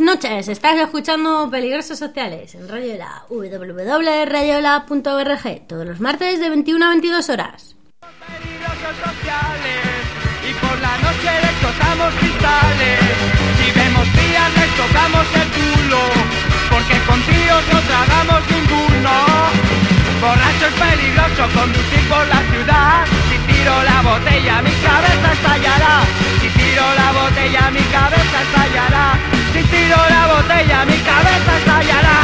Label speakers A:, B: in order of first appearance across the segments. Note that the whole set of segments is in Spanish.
A: noches, estás escuchando Peligrosos Sociales en Radiola, www.radiola.org, todos los martes de 21 a 22 horas.
B: Peligrosos sociales, y por la noche les tocamos cristales. Si vemos tías les tocamos el culo, porque con tíos no tragamos ninguno. Borracho es peligroso conducir por la ciudad. Si tiro la botella mi cabeza estallará. Si tiro la botella mi cabeza estallará. Si tiro la botella mi cabeza estallará.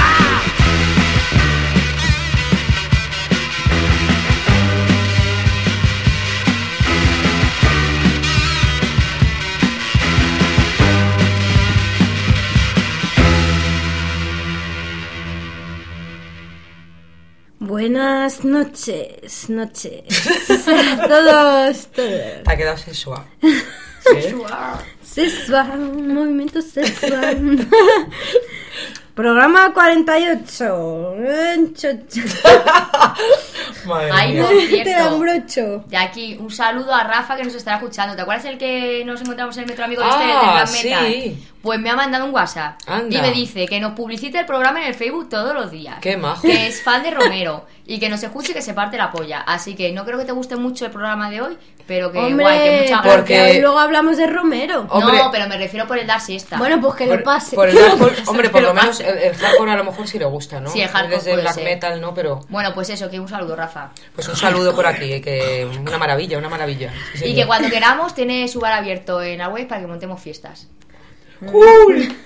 A: Buenas noches, todos.
C: Te ha quedado sexual.
A: Sexual, movimiento sexual. Programa 48.
C: Madre
D: Ay,
C: mía.
D: por
A: Te
D: cierto.
A: dan brocho.
D: De aquí, un saludo a Rafa que nos estará escuchando. ¿Te acuerdas el que nos encontramos en el metro amigo de del Gran Metal?
C: Sí.
D: Pues me ha mandado un WhatsApp.
C: Anda.
D: Y me dice que nos publicite el programa en el Facebook todos los días.
C: Qué majo.
D: Que es fan de Romero. Y que nos escuche y que se parte la polla. Así que no creo que te guste mucho el programa de hoy, pero que
A: Hombre,
D: guay, que mucha
C: porque-
A: luego hablamos de Romero.
C: Hombre.
D: No, pero me refiero por el dar siesta.
A: Bueno, pues que le pase.
C: Por el hardcore, hombre, por
D: Que
C: lo
D: lo
C: menos
D: pase.
C: el hardcore a lo mejor sí le gusta, ¿no?
D: Sí, el hardcore
C: Desde
D: puede
C: black
D: ser.
C: metal, ¿no? Pero
D: Bueno, pues eso, que un saludo, Rafa.
C: pues un saludo por aquí, que una maravilla. Sí,
D: Y
C: señor.
D: que cuando queramos tiene su bar abierto en la web para que montemos fiestas.
C: ¡Cool!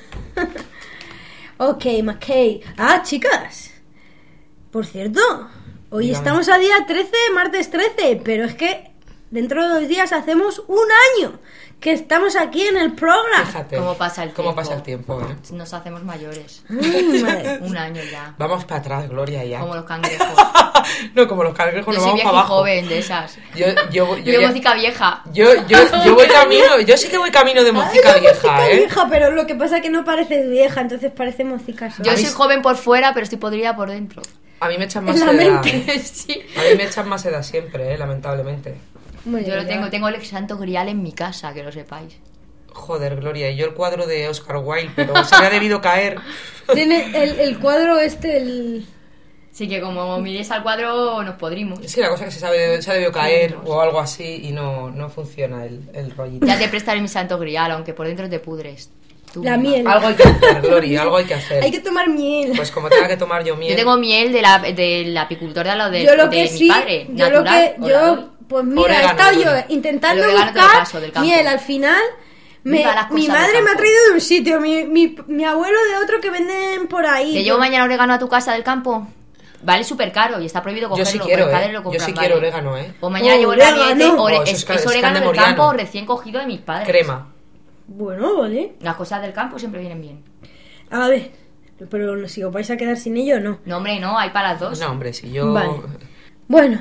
A: Ok, McKay. Ah, chicas. Por cierto, hoy
C: Dígame.
A: estamos a día 13, martes 13, pero es que dentro de 2 días hacemos un año que estamos aquí en el programa.
C: Fíjate.
D: ¿Cómo pasa el
C: ¿Cómo
D: tiempo?
C: pasa el tiempo, eh?
D: Nos hacemos mayores.
A: Ay, madre.
D: Un año ya.
C: Vamos para atrás, Gloria, ya.
D: Como los cangrejos.
C: No, como los cangrejos,
D: Yo
C: nos
D: soy
C: vamos
D: vieja
C: para
D: y
C: abajo.
D: joven de esas.
C: Yo
D: Yo
C: ya-
D: música vieja.
C: yo voy camino, yo sí que voy camino de mocica
A: Ay,
C: vieja,
A: mocica
C: ¿eh?
A: vieja, pero lo que pasa es que no pareces vieja, entonces parece mocica sola.
D: Yo
C: A mí
D: soy
C: sí.
D: joven por fuera, pero estoy podrida por dentro.
C: A mí me echan más
A: En la
C: edad.
A: mente.
D: Sí.
C: A mí me echan más edad siempre, lamentablemente.
A: Bueno,
D: Yo lo
A: ya.
D: tengo el santo grial en mi casa, que lo sepáis.
C: Joder, Gloria, y yo el cuadro de Oscar Wilde, pero se me ha debido caer.
A: Tiene el cuadro el...
D: Así que como mires al cuadro, nos podrimos.
C: Sí, la cosa es que se ha debido caer o algo así y no funciona el rollito.
D: Ya te prestaré mi santo grial, aunque por dentro te pudres. Tú
A: La
D: misma.
A: miel.
C: Algo hay que hacer, Gloria, algo hay que hacer.
A: Hay que tomar miel.
C: Pues como tenga que tomar yo miel.
D: Yo tengo miel del apicultor de lo de,
A: yo lo
D: de
A: que
D: mi
A: sí,
D: padre,
A: yo lo
D: natural.
A: que
D: os la doy.
A: pues mira,
C: Orégano,
A: he estado yo
C: Gloria.
A: intentando
D: El orégano te lo
A: buscar
D: paso del campo.
A: miel, al final
D: Viva las
A: mi
D: cosas del
A: madre me ha
D: campo.
A: traído de un sitio, mi abuelo de otro que venden por ahí.
D: ¿Te llevo mañana orégano a tu casa del campo? Vale súper caro y está prohibido
C: Yo
D: cogerlo.
C: sí quiero,
D: mis padres
C: ¿eh?
D: lo
C: Yo
D: compran,
C: sí
D: vale.
C: quiero orégano, ¿eh?
D: Pues mañana llevo el
A: Orégano.
D: paquete,
C: Oh, eso
D: es
C: es
D: orégano del
C: candemoriano.
D: campo recién cogido de mis padres.
C: Crema.
A: Bueno, vale.
D: Las cosas del campo siempre vienen bien.
A: A ver, pero si os vais a quedar sin ello, no.
D: No, hombre, no, hay para las dos.
C: No, hombre, si yo...
A: Vale. Bueno,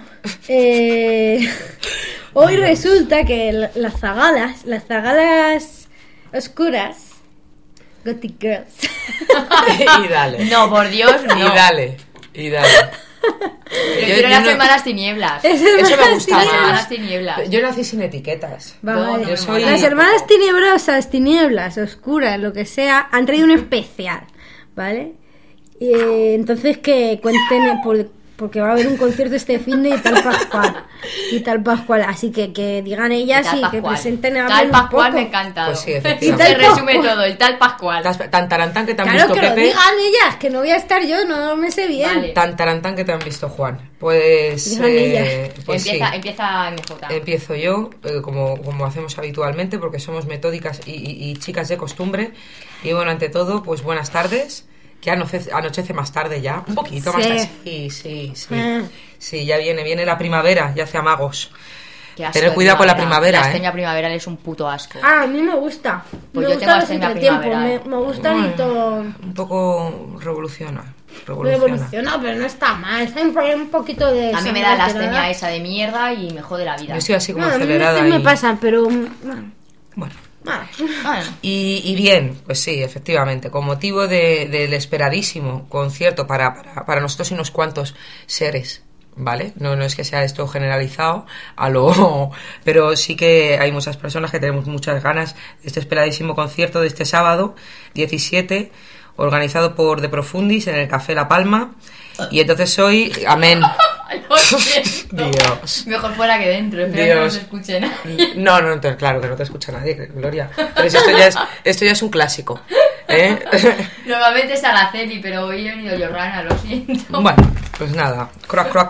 A: hoy resulta que las zagalas oscuras, Gothic Girls,
C: y dale.
D: No, por Dios, no.
C: Y dale.
D: Prefiero
C: yo
D: las
C: no-
D: hermanas tinieblas.
A: Es
C: Eso me
A: hermanas
C: gusta
D: Las
A: tinieblas.
D: hermanas
C: más.
D: tinieblas.
C: Yo nací sin etiquetas.
A: Vale.
D: Yo soy-
A: Las hermanas tenebrosas, tinieblas, oscuras, lo que sea, han traído un especial, ¿vale? Y, entonces que cuenten porque va a haber un concierto este fin de y tal Pascual, así que digan ellas y que presenten a
D: Tal
A: un
D: Pascual
A: poco.
D: me ha encantado.
C: Pues sí,
D: Y
C: efectivamente.
D: se
A: Tal
D: resume
A: Pascual.
D: todo, el tal Pascual.
C: Tan tarantán que te han
A: Claro,
C: visto,
A: que lo
C: Pepe.
A: digan ellas, que no voy a estar yo, no me sé bien.
D: Vale.
C: Tan tarantán que te han visto, Juan. Pues...
A: Digan ellas.
C: pues sí.
D: Empieza MJ.
C: Empiezo yo, como hacemos habitualmente, porque somos metódicas y chicas de costumbre. Y bueno, ante todo, pues buenas tardes. Que anochece más tarde ya, un poquito más
A: Sí.
C: tarde. Sí.
A: Ah.
C: Sí, ya viene la primavera, ya hace amagos.
D: Qué asco
C: Tener
D: de
C: cuidado con la primavera,
D: La
C: ¿eh?
D: astenia primaveral es un puto asco.
A: Ah, a mí me gusta.
D: Pues
A: me
D: yo tengo
A: gustan los
D: astenia
A: entretiempos,
D: primaveral.
A: me gustan y todo.
C: Un poco revoluciona.
A: Revoluciona, pero no está mal. Siempre hay un poquito de.
D: A mí me da la
A: sangre
D: astenia esa de mierda y me jode la vida.
C: Yo estoy así como
A: No, a mí
C: acelerada.
A: me
C: y-
A: pasan, pero.
C: Bueno.
D: Bueno,
C: Y bien, pues sí, efectivamente, con motivo del esperadísimo concierto para nosotros y unos cuantos seres ¿vale? No es que sea esto generalizado pero sí que hay muchas personas que tenemos muchas ganas de este esperadísimo concierto de este sábado 17, organizado por De Profundis en el Café La Palma. Y entonces hoy, amén. Dios.
D: Mejor fuera que dentro, espero que no se escuche nada.
C: No, claro que no te escucha nadie, Gloria. Pero si esto ya es un clásico.
D: Normalmente es Araceli, pero hoy he venido Jorrana, lo siento.
C: Bueno, pues nada, crack.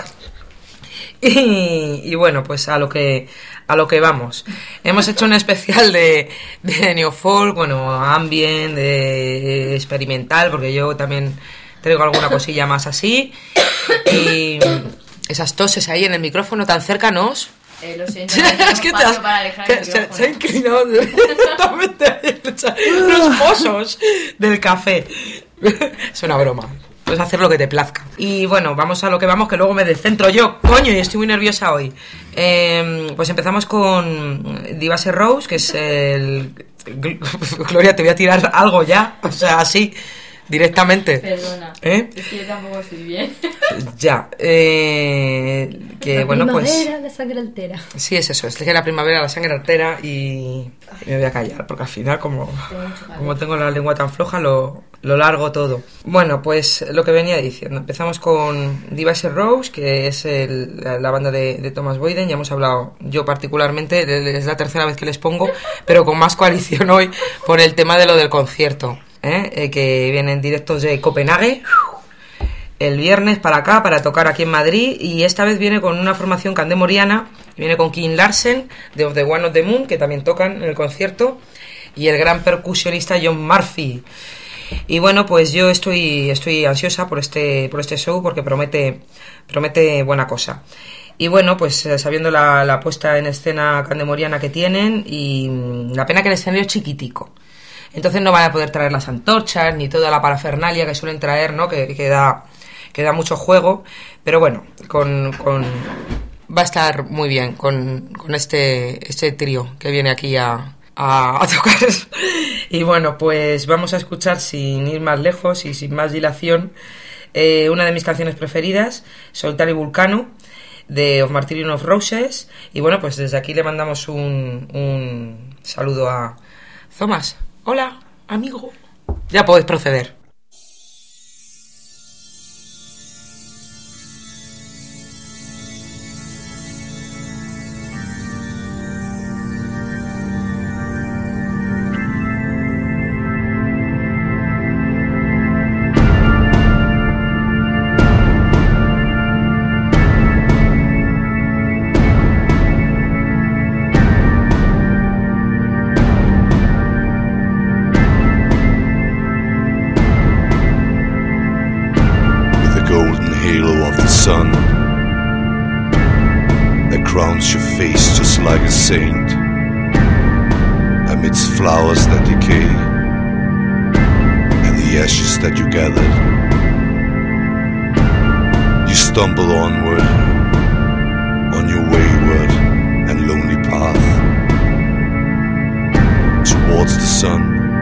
C: Y bueno, pues a lo que vamos. Hemos hecho un especial de neofolk, bueno, ambient, de experimental, porque yo también traigo alguna cosilla más así. Y esas toses ahí en el micrófono tan cercanos.
D: Lo siento,
C: es que se ha inclinado directamente los pozos del café. Es una broma. Puedes hacer lo que te plazca. Y bueno, vamos a lo que vamos, que luego me descentro yo, coño, y estoy muy nerviosa hoy. Pues empezamos con Divas Rose, que es el... Gloria, te voy a tirar algo ya, o sea, así, directamente.
D: Perdona, es que yo tampoco estoy bien.
C: Ya, que bueno, pues...
A: La primavera, la sangre altera.
C: Sí, es eso, es que la primavera, la sangre altera y me voy a callar, porque al final como tengo la lengua tan floja, lo largo todo. Bueno, pues lo que venía diciendo, empezamos con Divas Rose, que es la banda de Thomas Boyden. Ya hemos hablado, yo particularmente, es la tercera vez que les pongo, pero con más coalición hoy por el tema de lo del concierto, que vienen directos de Copenhague el viernes para acá, para tocar aquí en Madrid, y esta vez viene con una formación candemoriana, viene con Kim Larsen de Of the One of the Moon, que también tocan en el concierto, y el gran percusionista John Murphy. Y bueno, pues yo estoy ansiosa por este show, porque promete buena cosa. Y bueno, pues sabiendo la puesta en escena candemoriana que tienen, y la pena que el escenario es chiquitico, entonces no van a poder traer las antorchas ni toda la parafernalia que suelen traer, ¿no? Que da mucho juego, pero bueno, va a estar muy bien con este trío que viene aquí a tocar. Y bueno, pues vamos a escuchar, sin ir más lejos y sin más dilación, una de mis canciones preferidas, Solitario Vulcano, de Of Martyrium of Roses. Y bueno, pues desde aquí le mandamos un saludo a Thomas. Hola, amigo. Ya podéis proceder.
E: Like a saint amidst flowers that decay and the ashes that you gathered. You stumble onward on your wayward and lonely path towards the sun,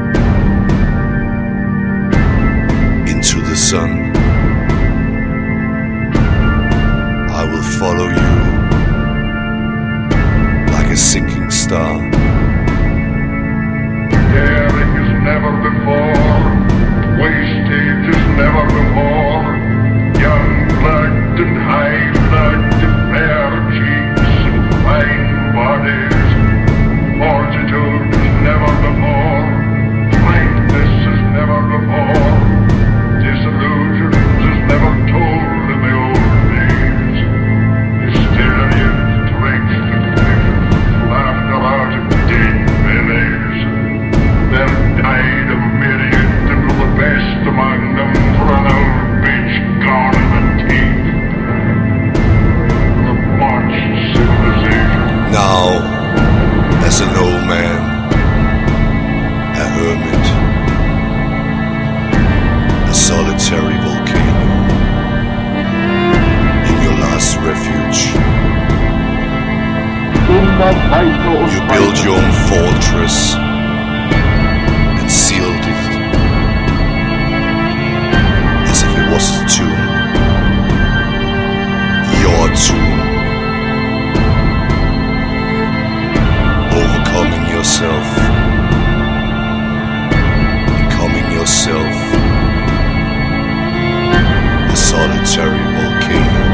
E: into the sun. I will follow you, a sinking star.
F: Daring as never before, wasted as never before. Young blood and high blood, fair cheeks and fine bodies. Fortitude as never before, kindness as never before. Disillusions as never told in the old days. Mysterious strength and laughter out of dead bellies. There died a myriad, and the best among them for an old bitch gone in the teeth. The botched civilization.
E: Now, as an old man, a hermit, a solitary volcano, in your last refuge. You build your own fortress and sealed it as if it was a tomb. Your tune. Overcoming yourself. Becoming yourself. A solitary volcano.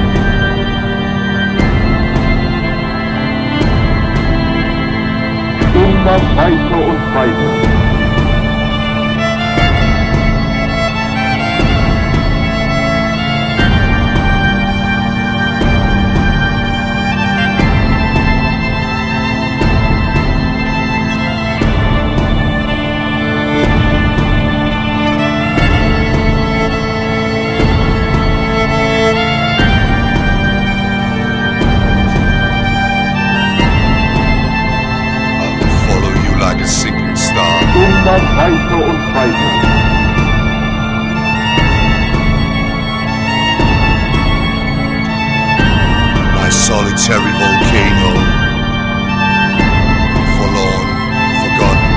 F: Immer weiter und weiter.
E: Like a sinking star.
F: Immer weiter und weiter.
E: My solitary volcano. Forlorn, forgotten.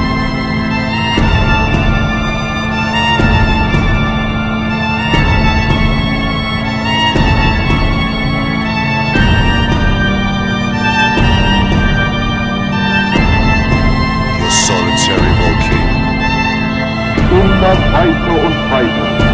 E: Solitary volcano.
F: Immer weiter und weiter.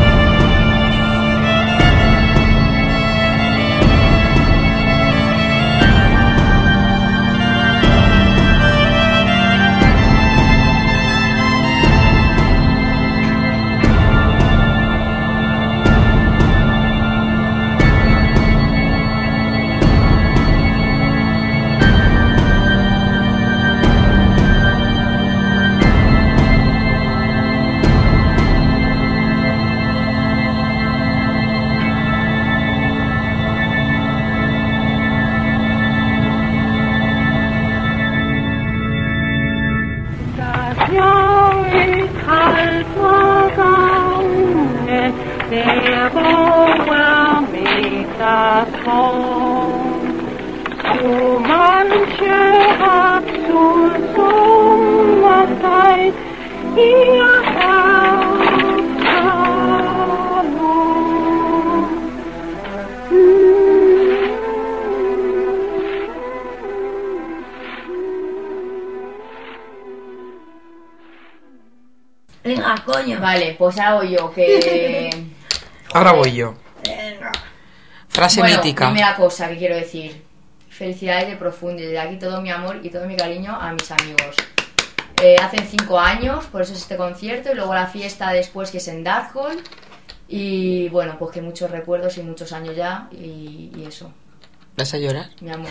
A: Venga, coño.
D: Vale, pues hago yo que...
C: Ahora voy yo.
A: Venga.
C: Frase
D: Bueno,
C: mítica.
D: primera cosa que quiero decir. Felicidades de profundo y desde aquí todo mi amor y todo mi cariño a mis amigos. Hacen 5 años, por eso es este concierto, y luego la fiesta después que es en Darkhold. Y bueno, pues que muchos recuerdos y muchos años ya y eso,
C: ¿Vas a llorar?
D: mi amor.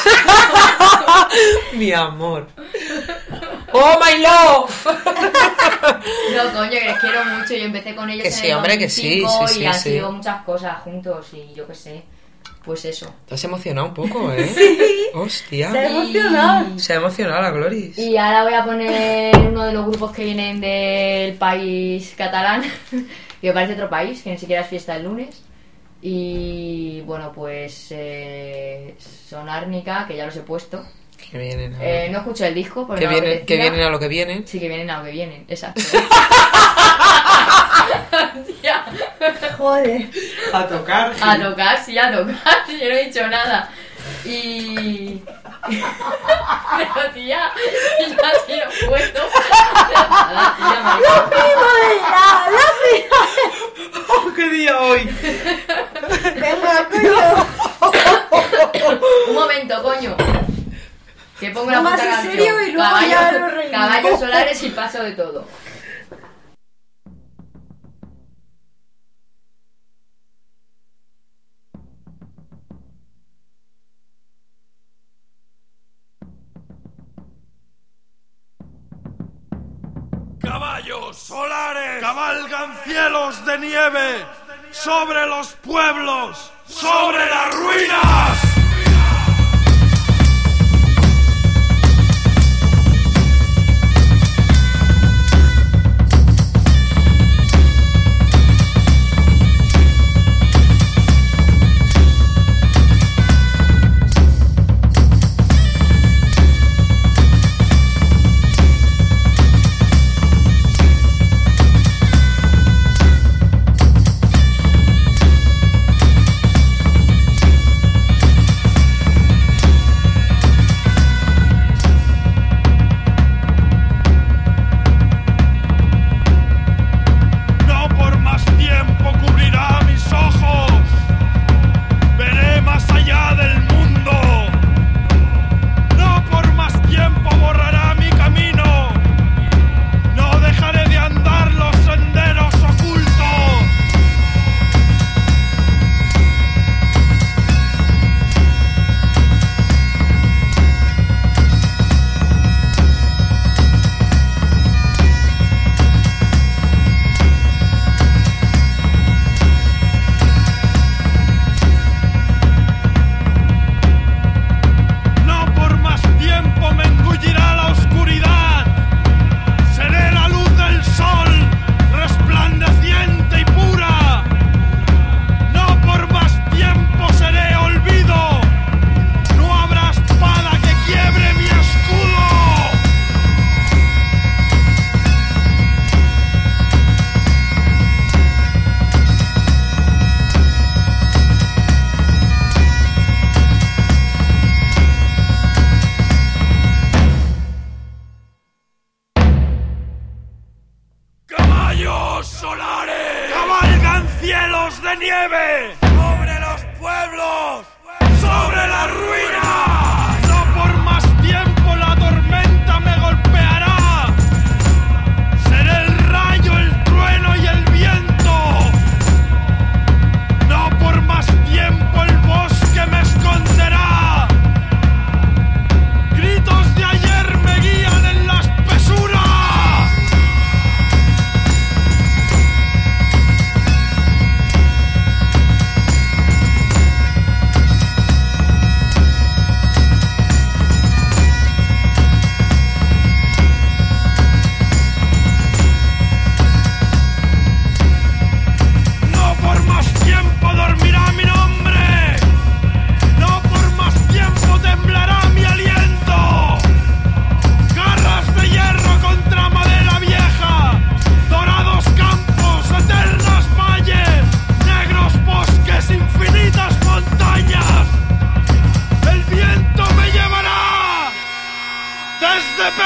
C: Mi amor. ¡Oh, my love!
D: No, coño, que les quiero mucho. Yo empecé con ellos
C: Que
D: en
C: sí,
D: el
C: hombre, que sí,
D: 2005
C: sí,
D: y han
C: sí.
D: sido muchas cosas juntos y yo qué sé. Pues eso.
C: Te has emocionado un poco, ¿eh? Sí. Hostia.
A: Se ha emocionado.
C: Se ha emocionado la Gloris.
D: Y ahora voy a poner uno de los grupos que vienen del país catalán, que me parece otro país, que ni siquiera es fiesta el lunes. Y bueno, pues son Árnica, que ya los he puesto.
C: Que vienen
D: No escucho el disco, porque
C: que,
D: no me
C: vienen, que
D: apetecía.
C: vienen a lo que vienen.
D: Sí, que vienen a lo que vienen, exacto. Tía.
A: Joder.
C: A tocar.
D: A tocar, sí, a tocar, yo no he dicho nada. Y... Pero tía, ya sí lo puesto. La tía, marica.
C: ¡Oh, qué día hoy!
A: Venga, coño.
D: Un momento, coño. Que pongo la
A: No
D: puta
A: más en
D: canción.
A: serio y luego ya nos reímos.
D: Caballos solares y paso de todo.
G: Caballos solares cabalgan cielos de nieve sobre los pueblos, sobre las ruinas.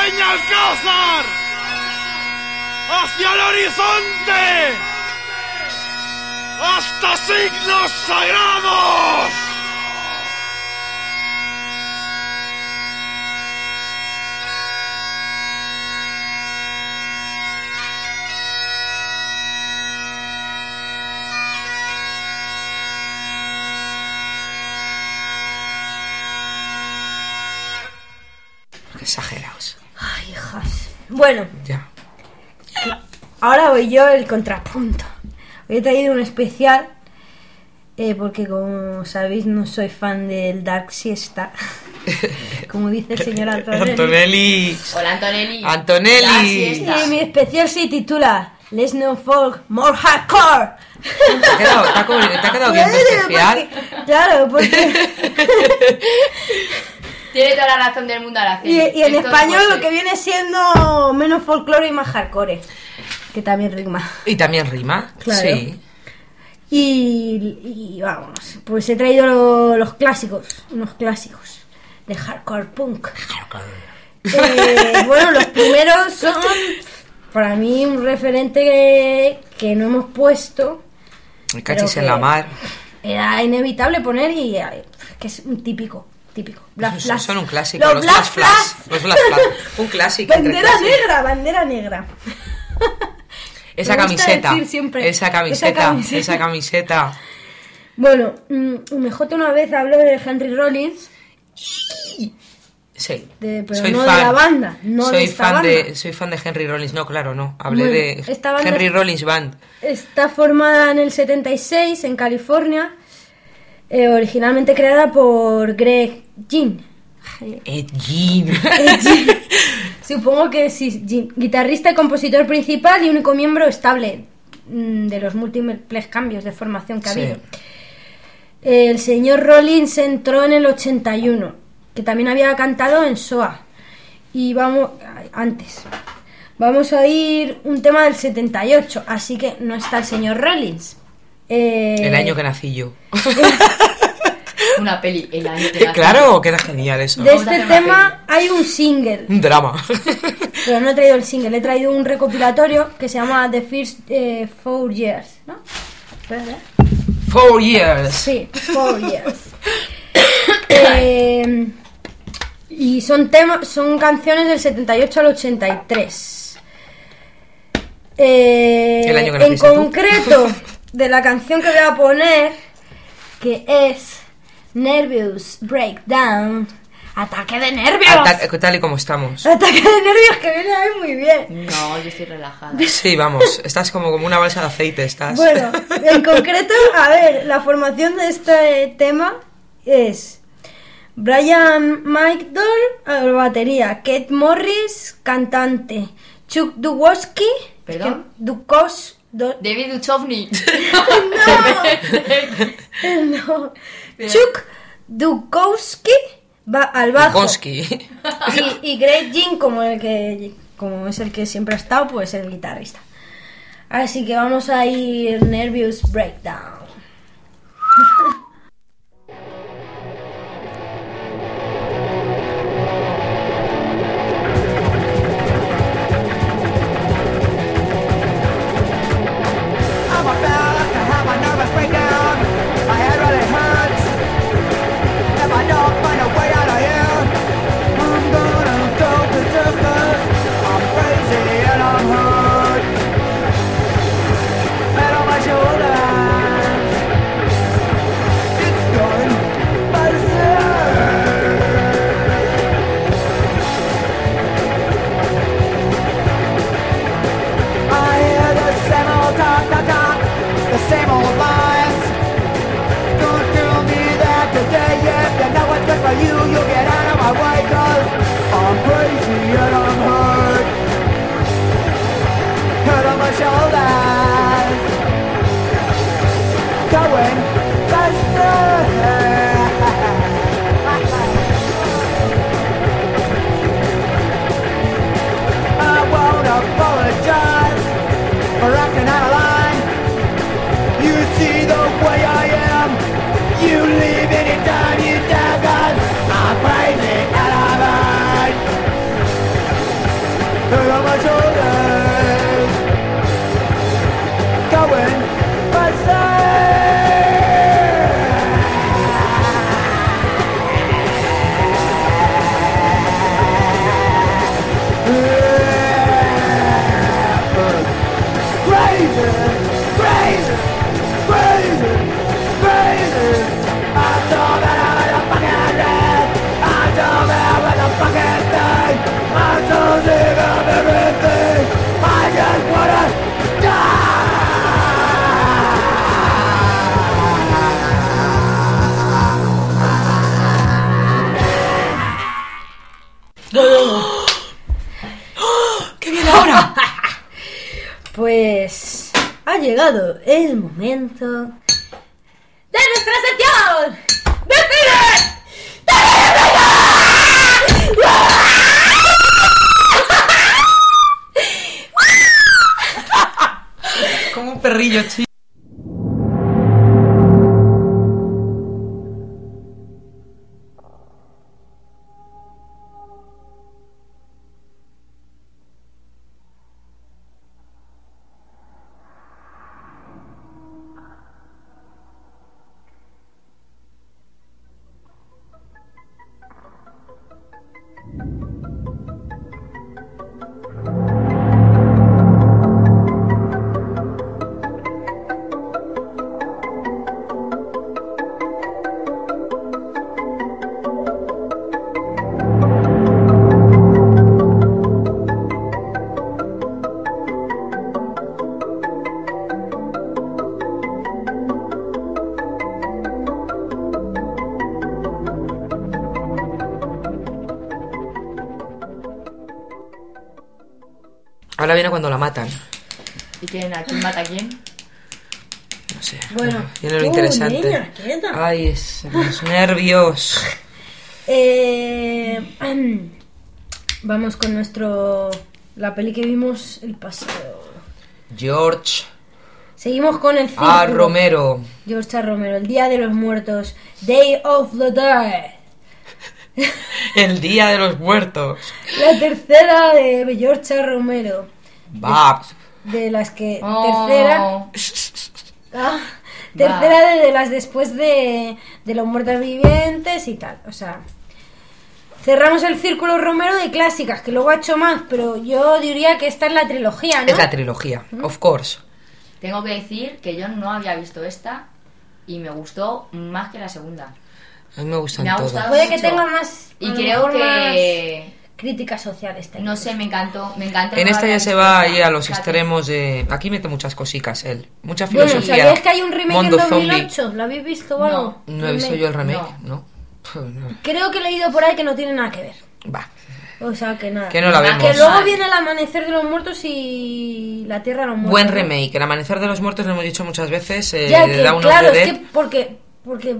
G: Peñalcázar, hacia el horizonte, hasta signos sagrados.
C: Exagerados.
A: Ay, hijas. Bueno,
C: Ya.
A: ahora voy yo el contrapunto. Hoy he traído un especial porque, como sabéis, no soy fan del Dark Siesta. Como dice el señor Antonelli.
C: Antonelli.
D: Hola, Antonelli.
C: Antonelli.
D: La siesta.
A: Y mi especial se titula Let's No Folk More Hardcore.
C: ¿Te ha quedado bien tu especial?
A: Claro, porque...
D: Tiene toda la razón del mundo a la
A: Y en
D: Esto
A: español
D: es
A: lo que viene siendo menos folclore y más hardcore, que también rima.
C: ¿Y también rima?
A: Claro.
C: Sí.
A: Y vamos, pues he traído los clásicos, unos clásicos de hardcore punk. Bueno, los primeros son para mí un referente que no hemos puesto.
C: El cachis
A: pero
C: en la
A: que
C: mar.
A: Era inevitable poner y que es un típico. Black Flash.
C: Son un clásico.
A: Los Black Flash.
C: Los Black Flash. Un clásico. entre
A: Bandera
C: clásicos.
A: negra, bandera negra.
C: Esa
A: Me gusta
C: camiseta.
A: decir siempre,
C: Esa camiseta.
A: Bueno, MJ una vez habló de Henry Rollins,
C: Sí.
A: pero
C: soy
A: no
C: fan.
A: de la banda, no
C: soy
A: de esta
C: fan
A: banda.
C: soy fan de Henry Rollins. No, claro, no. Hablé
A: Bueno,
C: de
A: esta banda
C: Henry Rollins Band.
A: Está formada en el 76 en California, originalmente creada por Greg Ginn.
C: Gene.
A: Supongo que sí, Ginn. Guitarrista y compositor principal y único miembro estable de los múltiples cambios de formación que ha
C: Sí.
A: habido. El señor Rollins entró en el 81, que también había cantado en SOA. Y vamos a oír un tema del 78, así que no está el señor Rollins.
C: El año que nací yo.
D: Una peli, el año que nací.
C: Claro, queda genial eso.
A: De
D: Vamos a
A: este
D: hacer una
A: tema hay un single,
C: Un drama.
A: pero no he traído el single, he traído un recopilatorio que se llama The First 4 Years, ¿no? ¿Verdad?
C: 4 years.
A: Sí, 4 Years. Y son canciones del 78 al 83.
C: El año que
A: en
C: naciste tú.
A: concreto, de la canción que voy a poner, que es Nervous Breakdown, ataque de nervios.
C: Tal y como estamos.
A: Ataque de nervios que viene a mí muy bien.
D: No, yo estoy relajada.
C: Sí, vamos. Estás como una balsa de aceite. Estás.
A: Bueno, en concreto, a ver, la formación de este tema es Brian McDowell a la batería, Kate Morris, cantante, Chuck Dukowski,
D: ¿Perdón?
A: David
D: Duchovny.
A: no, Chuck Dukowski va al bajo
C: Bukowski.
A: y Greg Ginn como es el que siempre ha estado, pues el guitarrista. Así que vamos a ir Nervous Breakdown.
B: I'm about to have a nervous breakdown. My head really hurts. If I don't find a way out of here, I'm gonna go berserk. I'm crazy and I'm hurt. Head on my shoulders.
A: llegado el momento de nuestra sección de cine.
C: Como un perrillo, chico. Ahora viene cuando la matan.
D: ¿Y quién mata a quién?
C: No sé.
A: Bueno,
C: Viene lo interesante.
A: niña, quieta.
C: Ay, los nervios.
A: Vamos con la peli que vimos el pasado.
C: George
A: Seguimos con el círculo.
C: A. Romero.
A: George A. Romero, El Día de los Muertos, Day of the Dead.
C: El Día de los Muertos.
A: La tercera de George A. Romero.
C: Babs.
A: De las que...
D: Oh.
A: Tercera de las después de los muertos vivientes y tal. O sea... Cerramos el círculo Romero de clásicas, que luego ha hecho más, pero yo diría que esta es la trilogía, ¿no?
C: Es la trilogía, of course.
D: Tengo que decir que yo no había visto esta y me gustó más que la segunda.
C: A mí me gustan
D: Me ha
C: todas.
D: gustado.
A: Puede que
D: mucho.
A: tenga más...
D: Y
A: a lo
D: creo
A: mejor
D: que...
A: más críticas sociales.
D: No sé, me encantó. Me encanta.
C: En
D: no
C: esta
D: haber
C: ya se
D: visto
C: va
D: esta.
C: ahí a los
D: Fíjate.
C: extremos de... Aquí mete muchas cositas él. Mucha
A: Bueno,
C: filosofía.
A: ¿sabías que hay un remake
C: Mundo
A: en
C: zombie.
A: 2008? ¿Lo habéis visto o algo?
C: No he visto yo el remake, ¿no?
A: Creo que he leído por ahí que no tiene nada que ver.
C: Va,
A: O sea, que nada.
C: que no la vemos.
A: Que luego viene el amanecer de los muertos y la tierra de los muertos.
C: Buen
A: ¿no?
C: remake. El amanecer de los muertos lo hemos dicho muchas veces.
A: Ya
C: de
A: que,
C: Dawn of
A: claro,
C: the
A: es
C: Dead.
A: que porque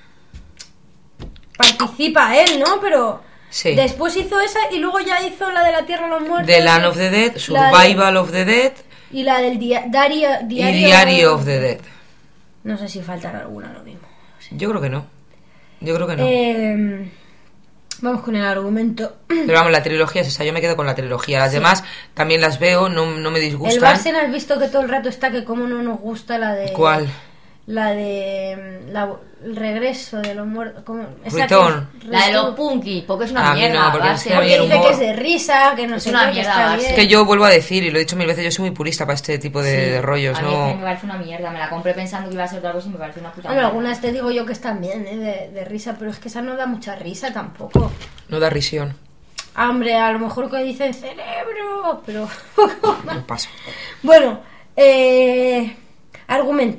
A: participa él, ¿no? Pero
C: Sí.
A: después hizo esa y luego ya hizo la de la tierra de los muertos.
C: The Land of the Dead,
A: la
C: Survival of the Dead
A: y la del diario
C: y Diario of the Dead.
A: No sé si faltará alguna lo mismo.
C: Yo creo que no. Yo creo que no.
A: Vamos con el argumento.
C: Pero vamos, la trilogía es esa. Yo me quedo con la trilogía. Las demás también las veo, no me
A: El
C: disgustan.
A: Barsen, has visto que todo el rato está que como no nos gusta la de...
C: ¿Cuál?
A: La de... el regreso de los muertos. ¿cómo? Esa
C: Return.
A: que es-
D: La de los Punky, porque es una
C: A mí
D: mierda.
C: no, porque
D: va a
C: es que
D: ser-
C: a mí
A: Porque
C: el
A: dice
C: humor-
A: que es de risa, que no
D: Es
A: sé
D: una
A: qué, que
D: mierda,
A: está
D: Barsen.
A: bien.
C: Que yo vuelvo a decir, y lo he dicho mil veces, yo soy muy purista para este tipo de rollos,
D: A mí es que me
C: ¿no?
D: parece una mierda. Me la compré pensando que iba a ser otra cosa y me parece una puta
A: Hombre,
D: mierda.
A: algunas te digo yo que están bien, de risa, pero es que esa no da mucha risa tampoco.
C: No da risión.
A: Ah, hombre, a lo mejor que dicen cerebro, pero...
C: No paso.
A: Bueno, argumento.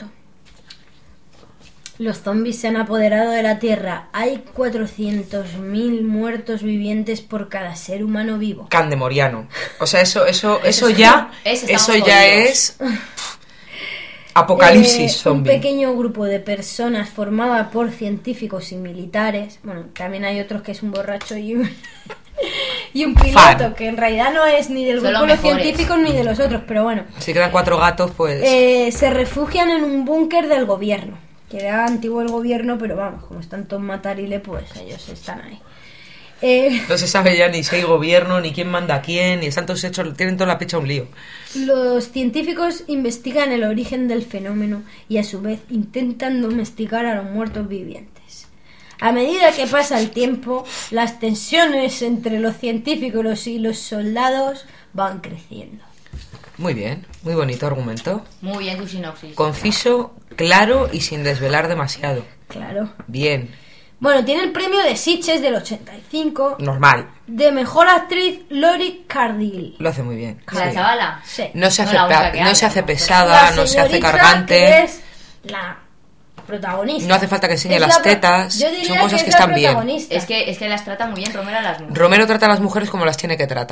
A: Los zombies se han apoderado de la Tierra. Hay 400.000 muertos vivientes por cada ser humano vivo.
C: Candemoriano. O sea, eso
D: es
C: ya,
D: ese
C: eso
D: estamos
C: ya
D: jodidos.
C: es apocalipsis
A: Un
C: zombie.
A: pequeño grupo de personas formada por científicos y militares. Bueno, también hay otros que es un borracho y un, y un piloto,
C: Fan.
A: que en realidad no es ni del
D: Son
A: grupo
D: los
A: de los
D: mejores.
A: científicos ni de los otros, pero bueno.
C: Si quedan 4 gatos, pues...
A: Se refugian en un búnker del gobierno. Que era antiguo el gobierno, pero vamos, como están todos matarile, pues ellos están ahí.
C: No se sabe ya ni si hay gobierno, ni quién manda a quién, ni están todos hechos, tienen toda la pecha un lío.
A: Los científicos investigan el origen del fenómeno y a su vez intentan domesticar a los muertos vivientes. A medida que pasa el tiempo, las tensiones entre los científicos y los soldados van creciendo.
C: Muy bien, muy bonito argumento.
D: Muy bien tu sinopsis.
C: Conciso, claro y sin desvelar demasiado.
A: Claro.
C: Bien,
A: Bueno, tiene el premio de Sitges del 85
C: normal.
A: de mejor actriz Lori Cardill.
C: Lo hace muy bien.
D: ¿La
C: Sí.
D: chavala?
A: Sí.
C: No se hace,
D: No la única que
C: no
D: hay,
C: se hace
D: ¿no?
C: pesada,
A: La
C: no se hace
A: señorita que
C: cargante.
A: es la protagonista.
C: No hace falta que enseñe
A: Es
C: las
A: la
C: tetas.
A: yo diría
C: Son cosas que
A: es la
C: están bien.
A: protagonista.
D: Es que las trata muy bien Romero a las mujeres.
C: Romero trata a las mujeres como las tiene que tratar.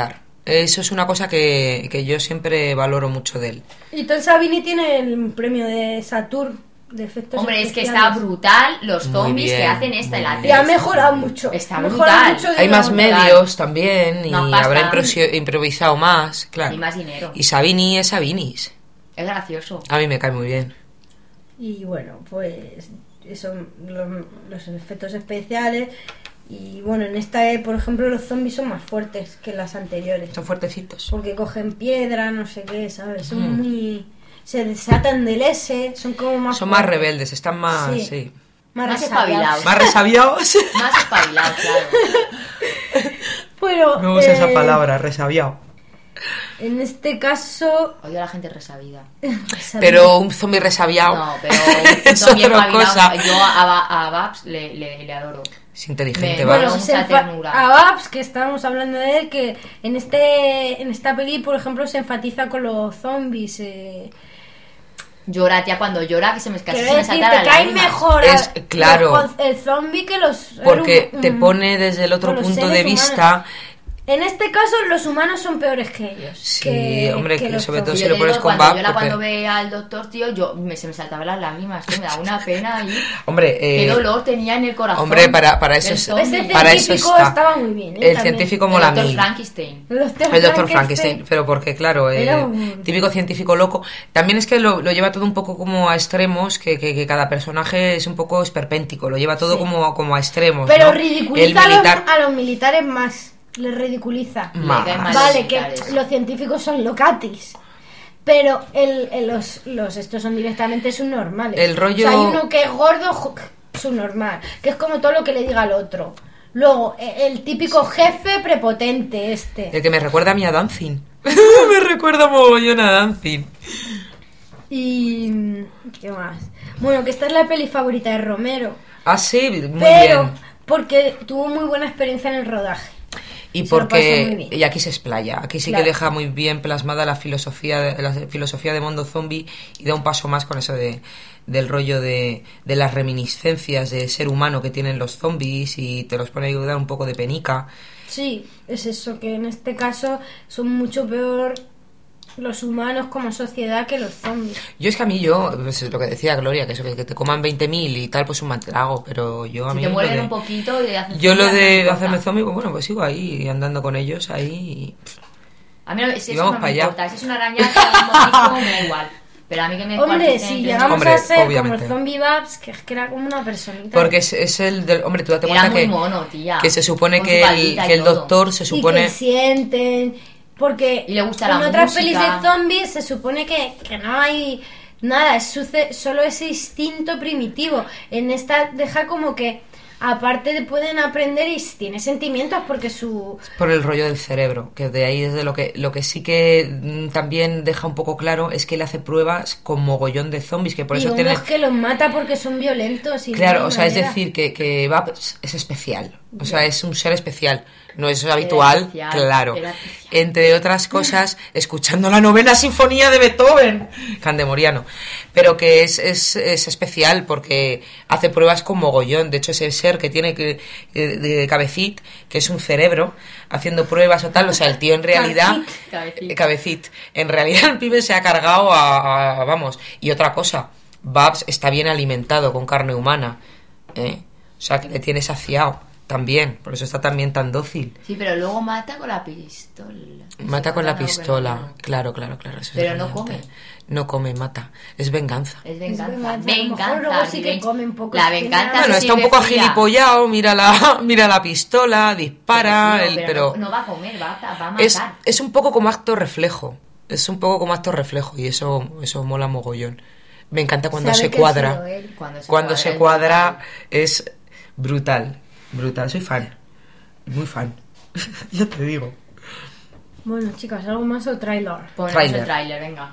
C: Eso es una cosa que yo siempre valoro mucho de él.
A: Y Tom Savini tiene el premio de Saturn de efectos
D: Hombre, es que
A: especiales.
D: está brutal los
C: Muy
D: zombies
C: bien,
D: que hacen esta
C: muy
D: en la
C: bien.
A: Y ha
D: tele.
A: mejorado mucho.
D: Está
A: Ha mejorado
D: brutal.
A: mucho de
C: Hay
A: la
C: más
A: otra.
C: medios también y
D: Más pasta.
C: habrá improvisado más, claro.
D: Y más dinero.
C: Y Savini es Savinis.
D: Es gracioso.
C: A mí me cae muy bien.
A: Y bueno, pues son los efectos especiales. Y bueno, en esta, por ejemplo, los zombies son más fuertes que las anteriores.
C: Son fuertecitos.
A: Porque cogen piedra, no sé qué, ¿sabes? Son muy... Se desatan del S, son como más...
C: Son más
A: fuertes.
C: rebeldes, están más...
A: Sí.
C: Sí.
A: Más
D: Más
A: resabiados.
D: espabilados.
C: Más resabiados.
D: Más espabilado, claro.
A: Bueno,
C: Me gusta esa palabra, resabiado.
A: En este caso...
D: Odio a la gente resabida.
C: Pero un zombie resabiado
D: No, pero
C: es
D: un zombie
C: otra
D: espabilado,
C: cosa.
D: yo a Babs le adoro.
C: Es inteligente,
D: Me-
C: ¿vale?
D: bueno, mucha ternura.
A: A Babs, que estábamos hablando de él, que en esta peli, por ejemplo, se enfatiza con los zombies.
D: Llora, tía, cuando llora que se me
A: Quiero
D: casi se me
A: decirte
D: salta la
A: que hay
D: lágrima.
A: mejor
C: Es- claro.
A: el zombie que los...
C: Porque te pone desde el otro
A: con los
C: punto
A: seres
C: de vista.
A: humanos. En este caso, los humanos son peores que ellos.
C: Sí, hombre, que
A: los
C: sobre todo
A: zombies.
C: si
D: Yo
C: lo
D: te
C: pones
D: digo,
C: con
D: cuando
C: Bab,
D: llora,
C: porque-
D: cuando ve al doctor, tío, se me saltaban las lágrimas, tío, me da una pena ahí.
C: Hombre,
D: Qué dolor tenía en el corazón.
C: hombre, para eso
D: del
C: es-
D: zombie.
A: Ese
C: para eso
A: científico
C: está.
A: estaba muy bien.
C: El
A: también.
C: científico
D: El
C: mola a
D: doctor
C: mí.
D: Frankenstein.
A: El
C: El doctor Frankenstein, pero porque claro,
A: Era un-
C: típico científico loco. También es que lo lleva todo un poco como a extremos, que cada personaje es un poco esperpéntico, lo lleva todo
A: Sí.
C: como a extremos.
A: Pero
C: ¿no?
A: ridiculiza
C: El militar
A: a los militares más. Les ridiculiza.
C: más.
D: Le caen mal.
A: Vale,
D: los
A: que
D: militares.
A: los científicos son locatis. Pero los estos son directamente subnormales.
C: El rollo-
A: O sea, hay uno que es gordo, subnormal. Que es como todo lo que le diga al otro. Luego, el típico jefe prepotente este.
C: El que me recuerda a mí a Dancing. Me recuerda mogollón a Dancing.
A: Y... ¿qué más? Bueno, que esta es la peli favorita de Romero.
C: Ah, sí, muy
A: Pero
C: bien.
A: porque tuvo muy buena experiencia en el rodaje.
C: Y
A: se lo pasó muy
C: porque
A: bien.
C: y aquí se explaya, aquí sí
A: Claro.
C: que deja muy bien plasmada la filosofía de Mundo Zombie y da un paso más con eso del rollo de las reminiscencias de ser humano que tienen los zombies y te los pone a ayudar un poco de penica.
A: Sí, es eso, que en este caso son mucho peor los humanos como sociedad que los zombies.
C: Yo es que a mí pues es lo que decía Gloria, que eso que te coman 20.000 y tal, pues un mal trago, pero yo a
D: Si
C: mí
D: te
C: lo
D: muerden
C: de-
D: un poquito y hacen
C: yo lo
D: zombie, no me
C: de
D: importa.
C: hacerme zombie, pues bueno, pues sigo ahí andando con ellos ahí. y-
D: A mí no, si
C: Y
D: eso
C: vamos
D: no
C: pa'
D: me
C: allá.
D: importa. Si es una araña que haga un mordisco, me da igual. Pero a mí que me
A: Hombre,
D: cuarticen,
A: si
D: que-
A: llegamos
C: Hombre,
A: a ser
C: obviamente.
A: como el zombie Babs, que es que era como una personita.
C: Porque es el del... Hombre, tú date
D: Era
C: cuenta
D: muy
C: que,
D: mono, tía.
C: que se supone
D: Con
C: que
D: su
C: el,
D: palita y
C: que el
D: todo.
C: doctor se
A: Y
C: supone...
A: que sienten... Porque
D: Y le gusta
A: en
D: la
A: otras
D: música.
A: pelis de zombies se supone que no hay nada, solo ese instinto primitivo. En esta deja como que aparte de pueden aprender y tiene sentimientos porque su...
C: Por el rollo del cerebro, que de ahí es de lo que sí que también deja un poco claro es que él hace pruebas con mogollón de zombies, que por
A: y
C: eso
A: unos
C: tiene...
A: que los mata porque son violentos. Y no
C: Claro,
A: hay
C: o sea, es
A: manera.
C: decir, que Babs es especial, o sea, es un ser especial, no es habitual,
D: especial,
C: claro.
D: era especial.
C: Entre otras cosas, escuchando la novena sinfonía de Beethoven, Candemoriano, pero que es especial porque hace pruebas con mogollón. De hecho, ese ser que tiene de Cabecit, que es un cerebro, haciendo pruebas o tal, o sea, el tío en realidad... Cabecit. En realidad el pibe se ha cargado vamos. Y otra cosa, Babs está bien alimentado con carne humana, ¿eh? O sea, que le tiene saciado también, por eso está también tan dócil.
D: Sí, pero luego mata con la pistola.
C: Mata con la pistola,
D: Pero
C: claro, eso es
D: Pero no
C: brillante.
D: come.
C: No come, mata. Es venganza.
D: Es venganza.
A: venganza. A lo mejor luego
D: Venganza.
A: sí que come un poco.
D: La
A: Es que
D: venganza.
A: nada.
C: Bueno,
D: se
C: está un
D: sirve
C: poco
D: fría.
C: agilipollado, mira la pistola, dispara,
D: Tío,
C: pero
D: no va a comer, va a matar.
C: es un poco como acto reflejo. Es un poco como acto reflejo y eso mola mogollón. Me encanta cuando
A: Sabe
C: se
A: que es
C: cuadra.
A: solo él.
C: Cuando se cuadra es brutal. Brutal, soy fan. Muy fan. Ya te digo.
A: Bueno, chicas, ¿algo más o trailer?
D: Ponemos
C: Tráiler.
D: el tráiler, venga.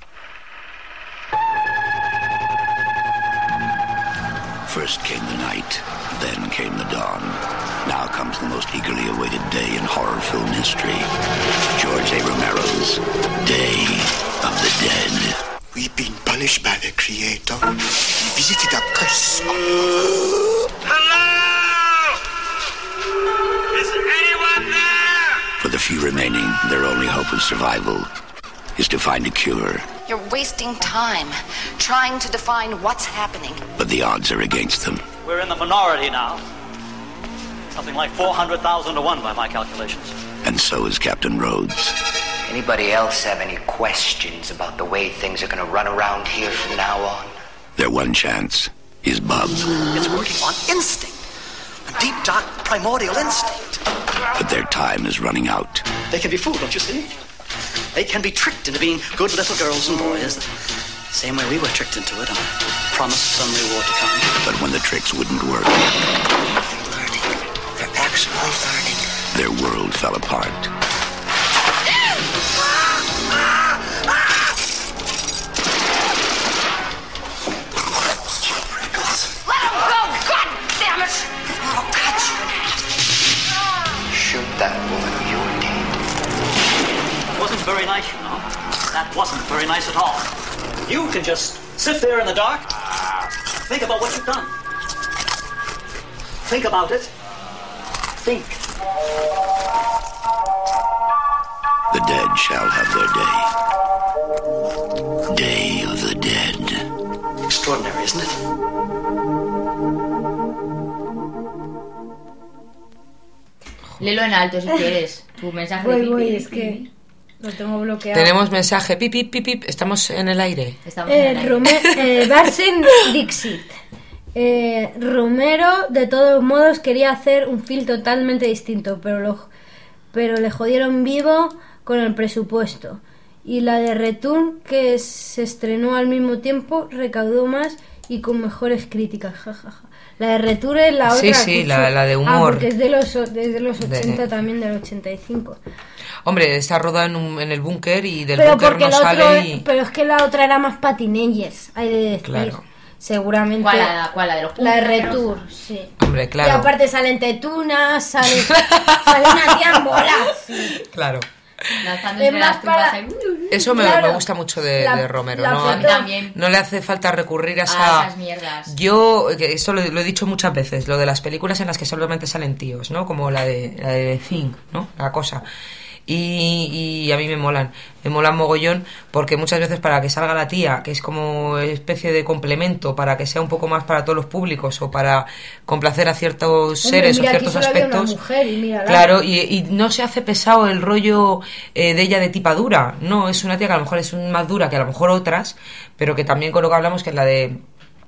H: First came the night, then came the dawn. Now comes the most eagerly awaited day in horror film history. George A. Romero's Day of the Dead.
I: We've been punished by the Creator. He visited a curse.
G: Hello! Is anyone there?
H: For the few remaining, their only hope of survival is to find a cure.
J: You're wasting time trying to define what's happening.
H: But the odds are against them.
K: We're in the minority now. Something like 400,000 to 1 by my calculations.
H: And so is Captain Rhodes.
L: Anybody else have any questions about the way things are going to run around here from now on?
H: Their one chance is Bub.
M: It's working on instinct. A deep, dark, primordial instinct.
H: But their time is running out.
M: They can be fooled, don't you see? They can be tricked into being good little girls and boys. Same way we were tricked into it on promise of some reward to come.
H: But when the tricks wouldn't work...
M: They're learning. They're actually learning.
H: Their world fell apart.
J: Let him go! God damn it! I'll cut you in half.
L: Shoot that woman or you're dead.
K: Wasn't very nice, you know. That wasn't very nice at all. You can just sit there in the dark, think about what you've done. Think about it. Think.
H: The dead shall have their day. Day of the Dead.
M: Extraordinary, isn't it?
D: Léelo en alto si quieres. Tu mensaje de
A: Voy,
D: pipi.
A: es que lo tengo bloqueado.
C: Tenemos mensaje, pip, pip, pip, pip. Estamos en el aire.
D: Estamos en el aire.
A: Barsen Dixit. Romero, de todos modos, quería hacer un film totalmente distinto, pero le jodieron vivo con el presupuesto. Y la de Return, que se estrenó al mismo tiempo, recaudó más y con mejores críticas. Jajaja. La de Return es la otra.
C: Sí, la de humor.
A: Porque es de los 80 también, del 85.
C: Hombre, está rodada en el búnker y del
A: Pero
C: búnker
A: porque
C: no sale
A: pero es que la otra era más patinelles, hay de decir.
C: Claro.
A: Seguramente.
D: ¿Cuál la de los
A: La de
D: punkers,
A: Return,
D: no?
A: sí.
C: Hombre, claro.
A: Y aparte salen tetunas, sale una tía en bolas. Sí.
C: Claro.
D: Lanzando
A: Es
D: entre
A: más
D: las tumbas
A: para-
D: ahí.
C: Eso me
A: Claro.
C: gusta mucho de Romero.
A: la
C: ¿no?
A: foto-
D: A mí también.
C: No le hace falta recurrir a
D: Esas mierdas.
C: Yo, que esto lo he dicho muchas veces, lo de las películas en las que solamente salen tíos, ¿no? Como la de The Thing, ¿no? La cosa. Y a mí me molan mogollón, porque muchas veces para que salga la tía, que es como especie de complemento, para que sea un poco más para todos los públicos o para complacer a ciertos seres o
A: Mira, aquí
C: ciertos
A: solo había una
C: aspectos.
A: mujer y mírala.
C: Claro, y no se hace pesado el rollo de ella de tipadura. No, es una tía que a lo mejor es más dura que a lo mejor otras, pero que también con lo que hablamos, que es la de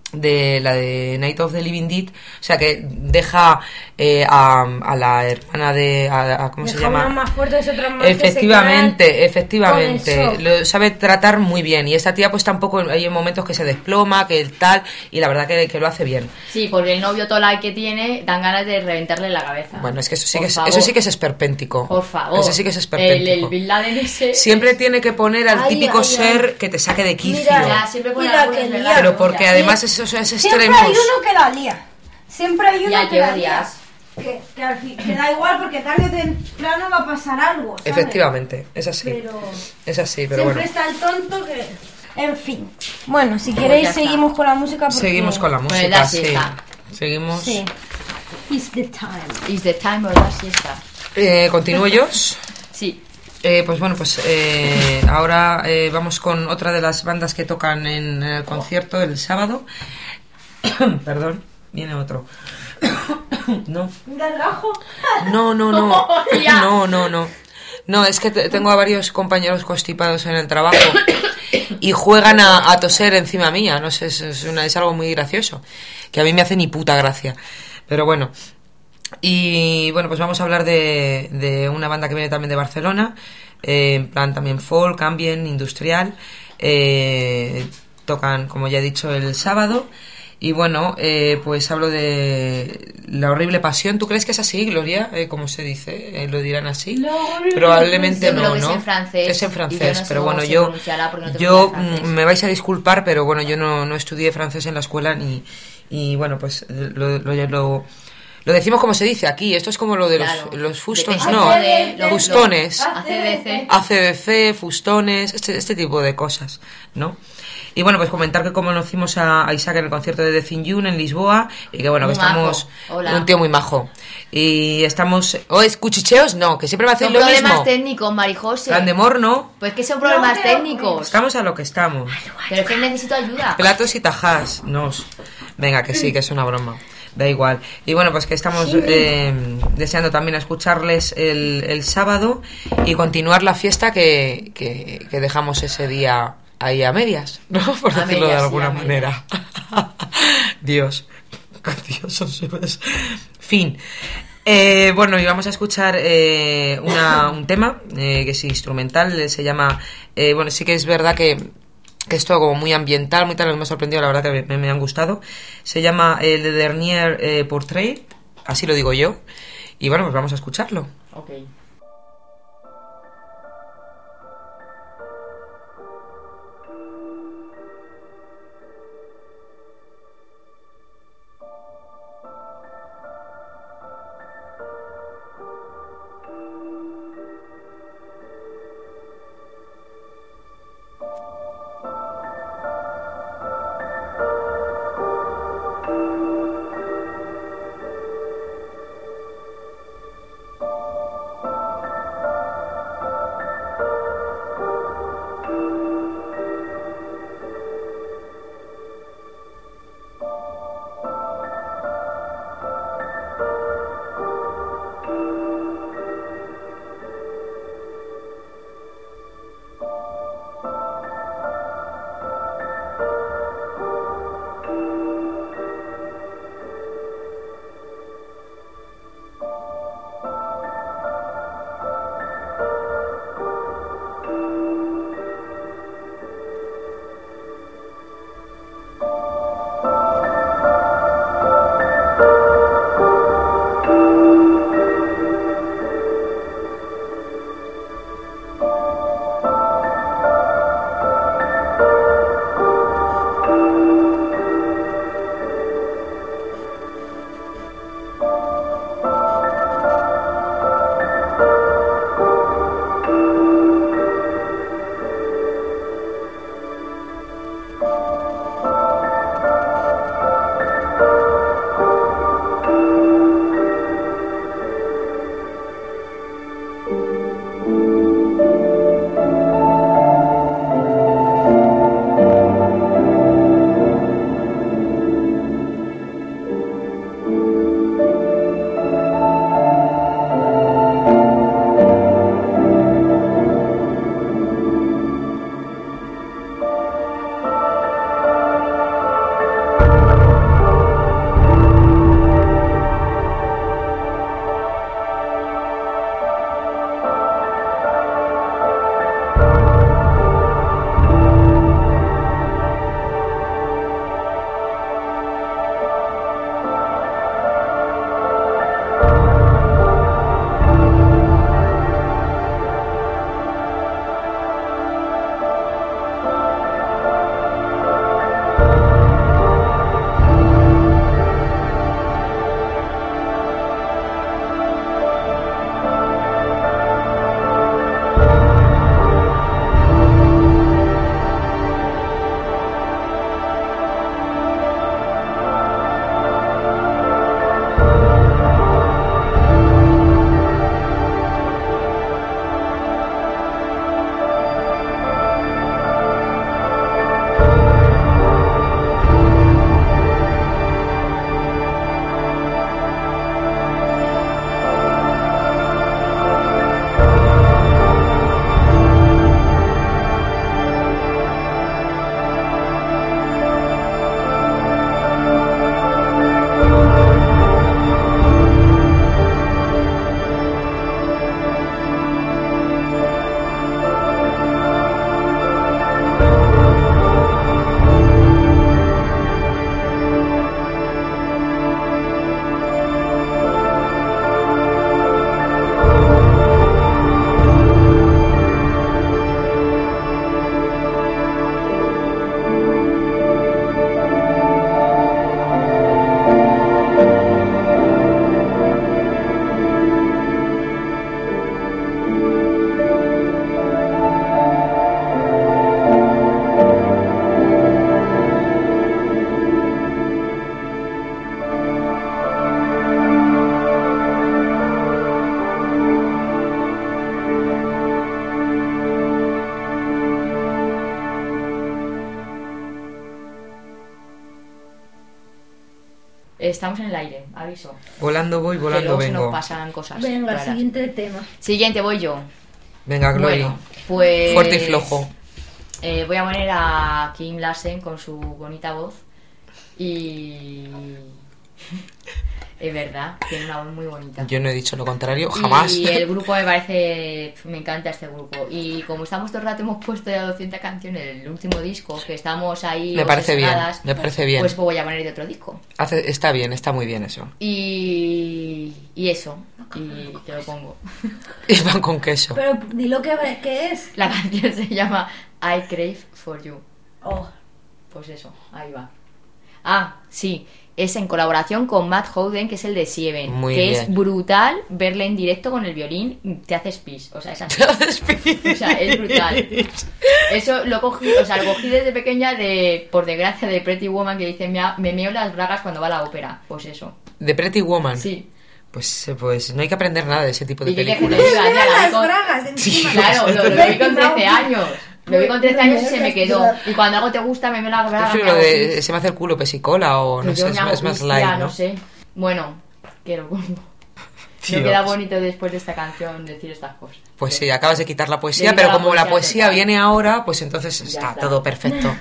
C: Night of the Living Dead, o sea que deja a la hermana de ¿cómo se llama?
A: Unas más fuertes, otras más
C: Efectivamente,
A: con el shock.
C: lo sabe tratar muy bien, y esta tía pues tampoco hay momentos que se desploma, que tal, y la verdad que lo hace bien.
D: Sí, porque el novio Tolai que tiene dan ganas de reventarle la cabeza.
C: Bueno, es que eso sí
D: Por
C: que es esperpéntico.
D: Por favor.
C: Eso sí que es esperpéntico.
D: El Bin Laden ese.
C: Siempre tiene que poner al
A: Ay,
C: típico
A: ay,
C: ser
A: ay.
C: que te saque de quicio.
A: Mira,
D: Ya, siempre pone
A: Mira
D: algunas
A: que
D: verdades.
A: lía.
C: Pero porque
D: Ya.
C: además esos
A: Siempre
C: extremos.
A: hay uno que la lía. Siempre hay uno
D: Ya,
A: que la
D: teorías.
A: lía. Que al fin, que da igual porque tarde o temprano va a pasar algo, ¿sabes?
C: Efectivamente, es así.
A: Pero
C: Es así, pero
A: siempre
C: bueno.
A: está el tonto que... En fin. Bueno, si
D: Pues
A: queréis
D: ya está.
A: seguimos con la música porque...
C: Seguimos con la
D: Pues
C: música,
D: la
C: sí.
D: siesta.
C: Seguimos.
A: Sí. It's the time.
D: Is the time of la siesta.
C: ¿Continúo yo?
D: Sí.
C: Pues bueno, ahora vamos con otra de las bandas que tocan en el concierto el sábado. Perdón, viene otro. No.
A: ¿Un gargajo?
C: No.
D: Ya.
C: No. No, es que tengo a varios compañeros constipados en el trabajo y juegan a toser encima mía. No sé, es algo muy gracioso, que a mí me hace ni puta gracia. Pero bueno. Y bueno, pues vamos a hablar de una banda que viene también de Barcelona, en plan también folk, ambient, industrial. Tocan, como ya he dicho, el sábado. Y bueno, pues hablo de La Horrible Pasión. ¿Tú crees que es así, Gloria? ¿Cómo se dice? ¿Lo dirán así? Probablemente
D: Yo
C: no,
D: creo que
C: ¿no?
D: es en francés.
C: Es en
D: Y
C: francés,
D: yo no sé
C: pero
D: cómo
C: bueno,
D: se
C: yo
D: pronunciará porque no tengo ni idea de francés.
C: me vais a disculpar, pero bueno, yo no estudié francés en la escuela y bueno, pues Lo decimos como se dice aquí, esto es como lo de
D: Claro.
C: los fustons,
D: Depende
C: no,
D: de los-
C: fustones,
D: ACDC.
C: ACDC, fustones, este tipo de cosas, ¿no? Y bueno, pues comentar que conocimos a Isaac en el concierto de Death in June en Lisboa y que bueno,
D: Muy
C: que estamos...
D: majo. Hola.
C: Un tío muy majo. Y estamos... ¿Oh, es cuchicheos? No, que siempre me hacen
D: Son
C: lo
D: problemas
C: mismo.
D: técnicos, Marijose.
C: Plan de morno.
D: Pues que son problemas técnicos.
C: Estamos a lo que estamos.
D: Pero es que necesito ayuda.
C: Platos y tajás, nos. Venga, que sí, que es una broma. Da igual. Y bueno, pues que estamos deseando también escucharles el sábado y continuar la fiesta que dejamos ese día ahí a medias, ¿no? Por
D: A
C: decirlo de
D: medias, sí,
C: alguna
D: a
C: manera. Dios. Dios, fin. Bueno, y vamos a escuchar un tema que es instrumental, se llama... bueno, sí que es verdad que es todo como muy ambiental, muy tal, me ha sorprendido, la verdad que me han gustado. Se llama el de Dernier Portrait, así lo digo yo. Y bueno, pues vamos a escucharlo.
D: Ok. estamos en el aire, aviso.
C: Volando voy,
D: Que
C: volando
D: luego se
C: vengo.
D: nos pasan cosas.
A: Venga,
D: raras.
A: siguiente tema.
D: Siguiente, voy yo.
C: Venga, Glory.
D: Bueno, pues...
C: Fuerte y flojo.
D: Voy a poner a Kim Larsen con su bonita voz. Y... es verdad, tiene una voz muy bonita.
C: Yo no he dicho lo contrario, jamás.
D: Y el grupo me parece... me encanta este grupo. Y como estamos todo el rato, hemos puesto ya 200 canciones del último disco, que estamos ahí
C: Me parece bien,
D: obsesionadas,
C: me parece bien.
D: pues voy a poner de otro disco.
C: Está bien, está muy bien eso.
D: Y eso, y te lo pongo.
C: Y van con queso.
A: Pero dilo que es.
D: La canción se llama I Crave For You.
A: Oh.
D: Pues eso, ahí va. Ah, sí, es en colaboración con Matt Howden, que es el de Sieven.
C: Muy
D: que
C: bien.
D: es brutal verle en directo con el violín, te haces pis. O sea, es así. O sea, es brutal. Eso lo cogí, o sea, lo cogí desde pequeña por desgracia, de Pretty Woman, que dice me meo las bragas cuando va a la ópera. Pues eso.
C: ¿De Pretty Woman?
D: Sí.
C: Pues no hay que aprender nada de ese tipo de
D: ¿Y qué quieres
C: películas.
D: que te diga? Ya, la vi
A: Las
D: con-
A: bragas encima.
D: Claro, lo vi con 13 años. Lo vi con 13 años y se me quedó. Y cuando algo te gusta, me meo las bragas.
C: Prefiero lo de se me hace el culo pesicola o no
D: Yo
C: sé,
D: me hago
C: es más
D: piscia,
C: light, ¿no?
D: no sé. Bueno, quiero pongo.
C: Dios.
D: No queda bonito después de esta canción decir estas cosas.
C: Pues sí, acabas de quitar la poesía,
D: De
C: pero
D: quitar la
C: como la
D: poesía,
C: poesía
D: total.
C: viene ahora, pues entonces está
D: está.
C: todo perfecto.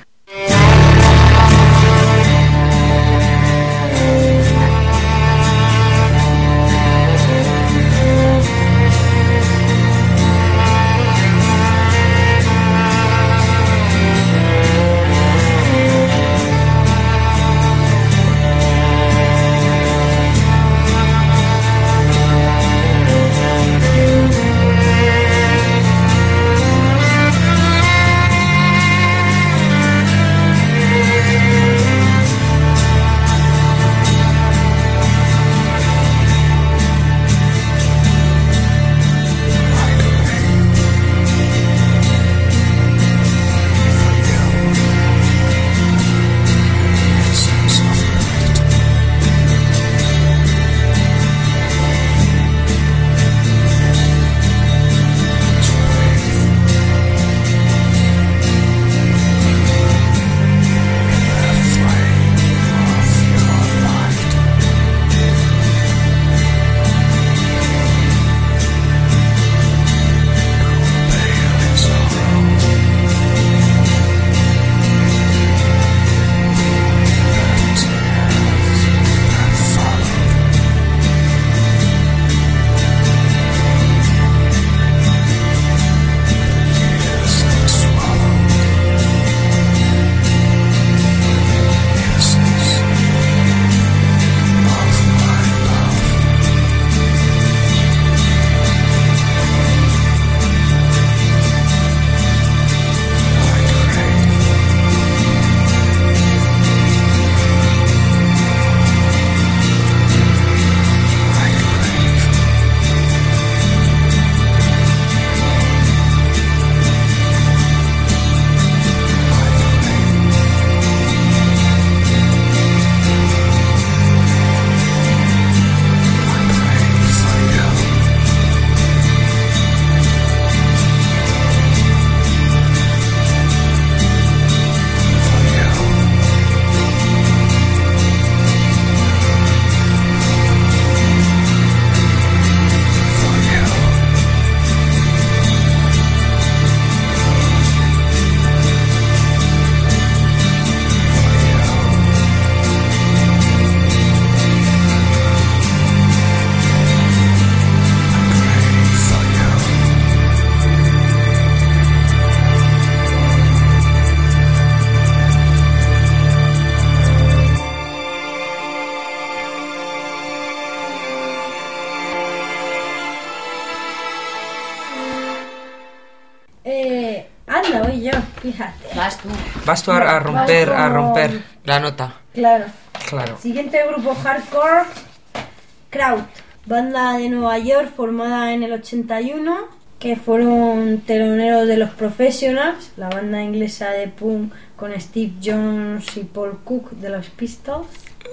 A: Anda, voy yo, fíjate.
C: Vas tú a romper la nota.
A: Claro.
C: Claro.
A: Siguiente grupo hardcore, Kraut, banda de Nueva York formada en el 81, que fueron teloneros de los Professionals, la banda inglesa de punk con Steve Jones y Paul Cook de los Pistols.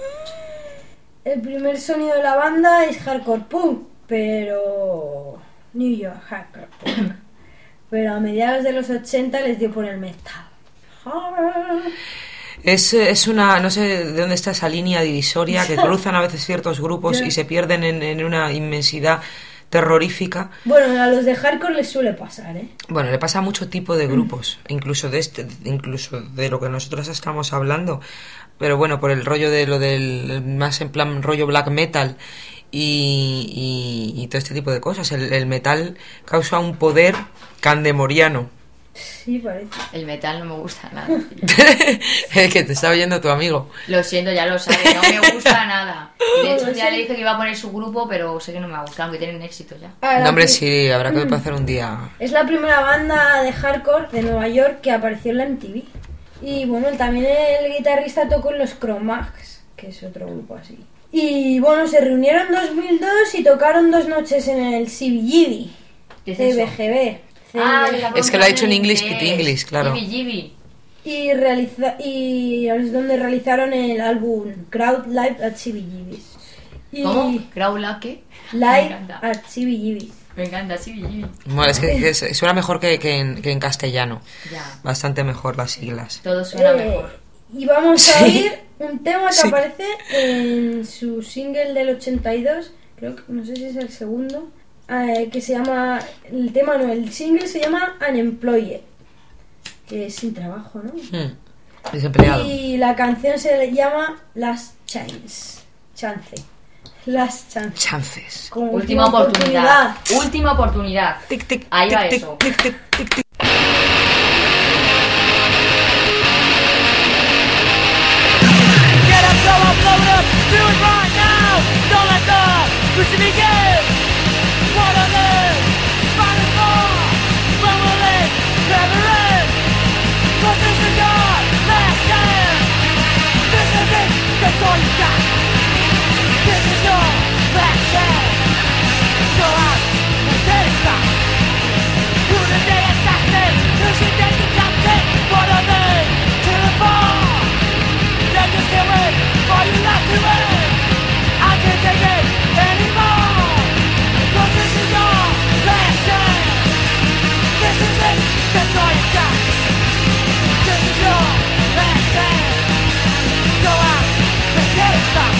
A: El primer sonido de la banda es hardcore punk, pero New York hardcore punk. Pero a mediados de los 80 les dio por el metal.
C: Es una, no sé de dónde está esa línea divisoria que cruzan a veces ciertos grupos y se pierden en una inmensidad terrorífica.
A: Bueno, a los de hardcore les suele pasar, ¿eh?
C: Bueno, le pasa a mucho tipo de grupos, incluso de lo que nosotros estamos hablando. Pero bueno, por el rollo de lo del más en plan rollo black metal y todo este tipo de cosas. El metal causa un poder candemoriano.
A: Sí, parece.
D: El metal no me gusta nada.
C: El que te está oyendo tu amigo.
D: Lo siento, ya lo sabes, no me gusta nada. De hecho, ya le dije que iba a poner su grupo, pero sé que no me va a gustar, aunque tienen éxito ya.
C: No, hombre, sí, habrá que hacer un día.
A: Es la primera banda de hardcore de Nueva York que apareció en la MTV. Y bueno, también el guitarrista tocó en los Cro-Mags, que es otro grupo así. Y bueno, se reunieron en 2002 y tocaron 2 noches en el CBGB.
D: ¿Qué es eso?
A: CBGB.
C: Es que lo ha dicho en English Pit English, claro.
A: Y es donde realizaron el álbum Crowd Live at CBGB.
D: ¿Cómo? ¿Crowd qué?
A: Live at CBGB.
D: Me encanta CBGB.
C: Bueno, es que suena mejor que en castellano.
D: Ya.
C: Bastante mejor las siglas.
D: Todo suena mejor.
A: Y vamos a oír un tema que aparece en su single del 82, creo que no sé si es el segundo, que se llama, el single se llama Unemployed, que es sin trabajo, ¿no?
C: Desempleado.
A: Y la canción se llama Last Chances. Como
D: última oportunidad. Última oportunidad.
C: Tic, tic,
D: ahí
C: tic,
D: va
C: tic,
D: eso.
C: Tic, tic, tic, tic.
B: Get up, go up, blow it up, do it right now. Don't let go, push it again. What on earth? Find it more. When will it never end? 'Cause this is your last chance. This is it, that's all you got. This is your last chance. Go out and get it stopped. Who the day assassinate? Who should they decapitate? What are they? To the fall. They just can't wait for your life to end. I can't take it anymore. 'Cause this is your last chance. This is it, that's all you got. This is your last chance. Go out and get it stopped.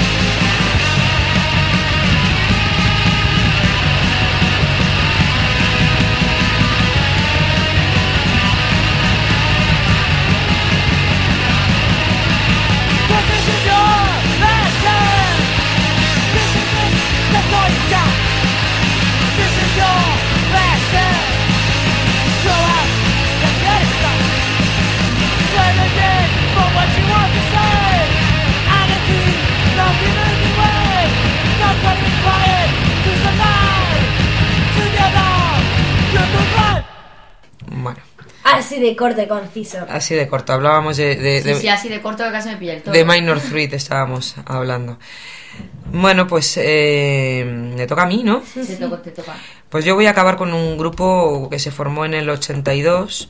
B: This is your last chance. This is it, that's all you got. This is your last chance. Go out and get it started. Play the game for what you want to say. Anarchy, nothing anyway. Nobody quiet to survive. Together, you can run.
C: Bueno.
A: Así de corto y conciso.
C: Así de corto, hablábamos
D: Sí, así de corto que casi me pilla el todo.
C: de Minor Threat estábamos hablando. Bueno, pues me toca a mí, ¿no?
D: Te toca.
C: Pues yo voy a acabar con un grupo que se formó en el 82.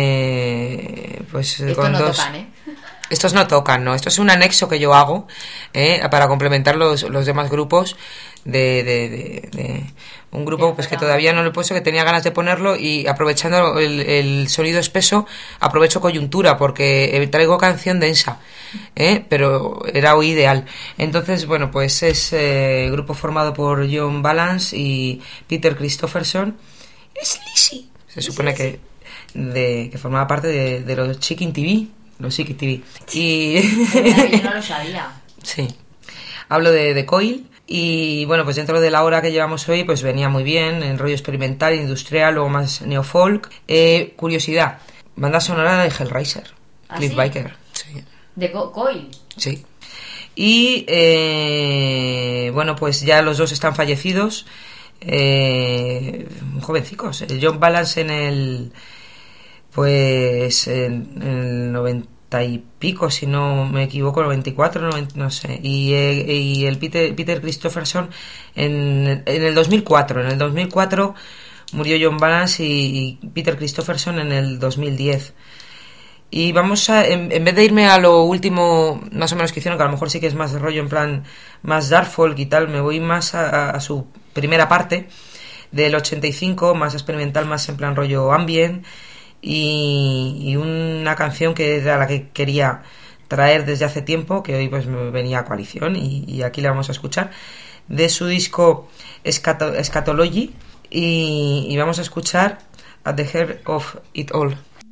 C: Pues
D: Estos
C: con
D: no
C: dos...
D: tocan, ¿eh?
C: Estos no tocan, ¿no? Esto es un anexo que yo hago para complementar los demás grupos de un grupo pues que todavía no lo he puesto, que tenía ganas de ponerlo, y aprovechando el sonido espeso, aprovecho coyuntura porque traigo canción densa, pero era hoy ideal. Entonces, bueno, pues es grupo formado por John Balance y Peter Christopherson. Es Lizzy. Se supone que formaba parte de los Chicken TV. Los Chicken TV. Y
D: Yo no lo sabía.
C: sí. Hablo de Coil. Y bueno, pues dentro de la hora que llevamos hoy, pues venía muy bien, en rollo experimental, industrial, luego más neofolk. Curiosidad, banda sonora de Hellraiser, Cliff Barker. Sí.
D: ¿De Coil?
C: Sí. Y bueno, pues ya los dos están fallecidos, jovencicos. El John Balance en el 90 y pico, si no me equivoco, 94, no sé, y el Peter Christopherson en el 2004. En el 2004 murió John Balance y Peter Christopherson en el 2010. Y vamos a, en vez de irme a lo último más o menos que hicieron, que a lo mejor sí que es más rollo en plan más dark folk y tal, me voy más a su primera parte del 85, más experimental, más en plan rollo ambient. y una canción que era la que quería traer desde hace tiempo, que hoy pues me venía a coalición y aquí la vamos a escuchar, de su disco Eschatology, y vamos a escuchar At the Heart of It All.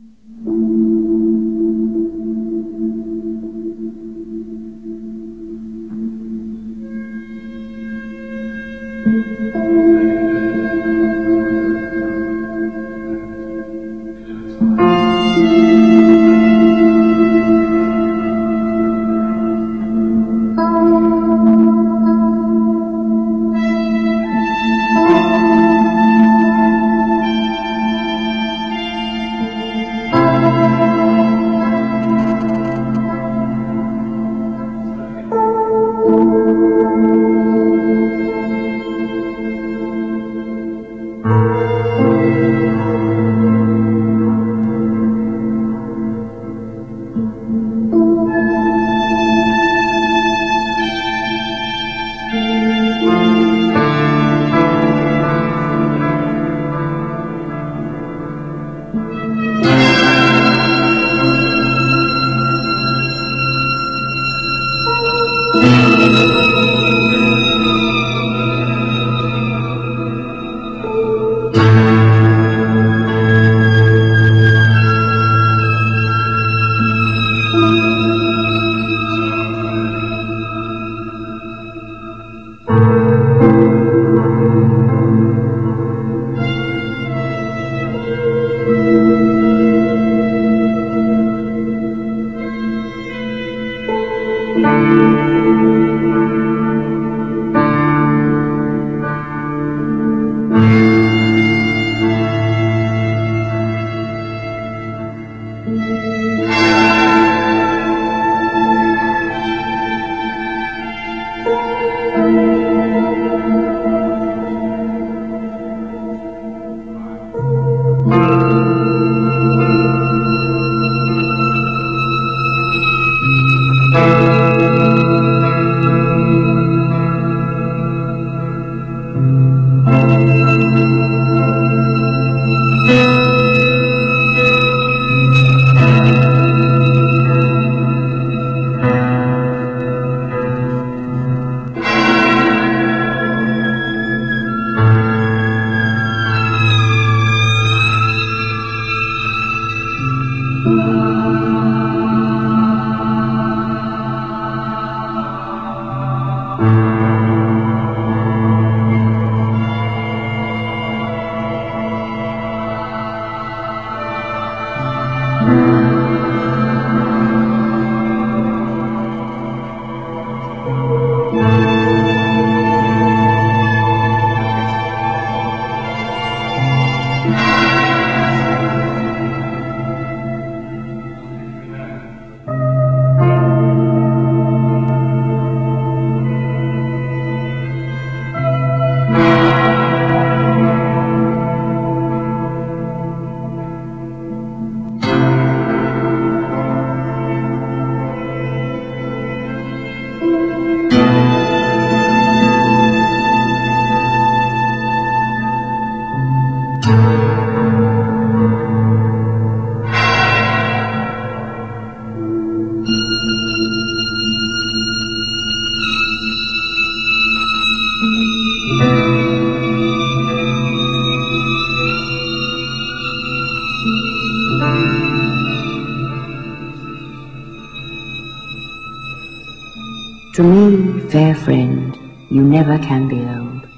N: To me, fair friend, you never can be old.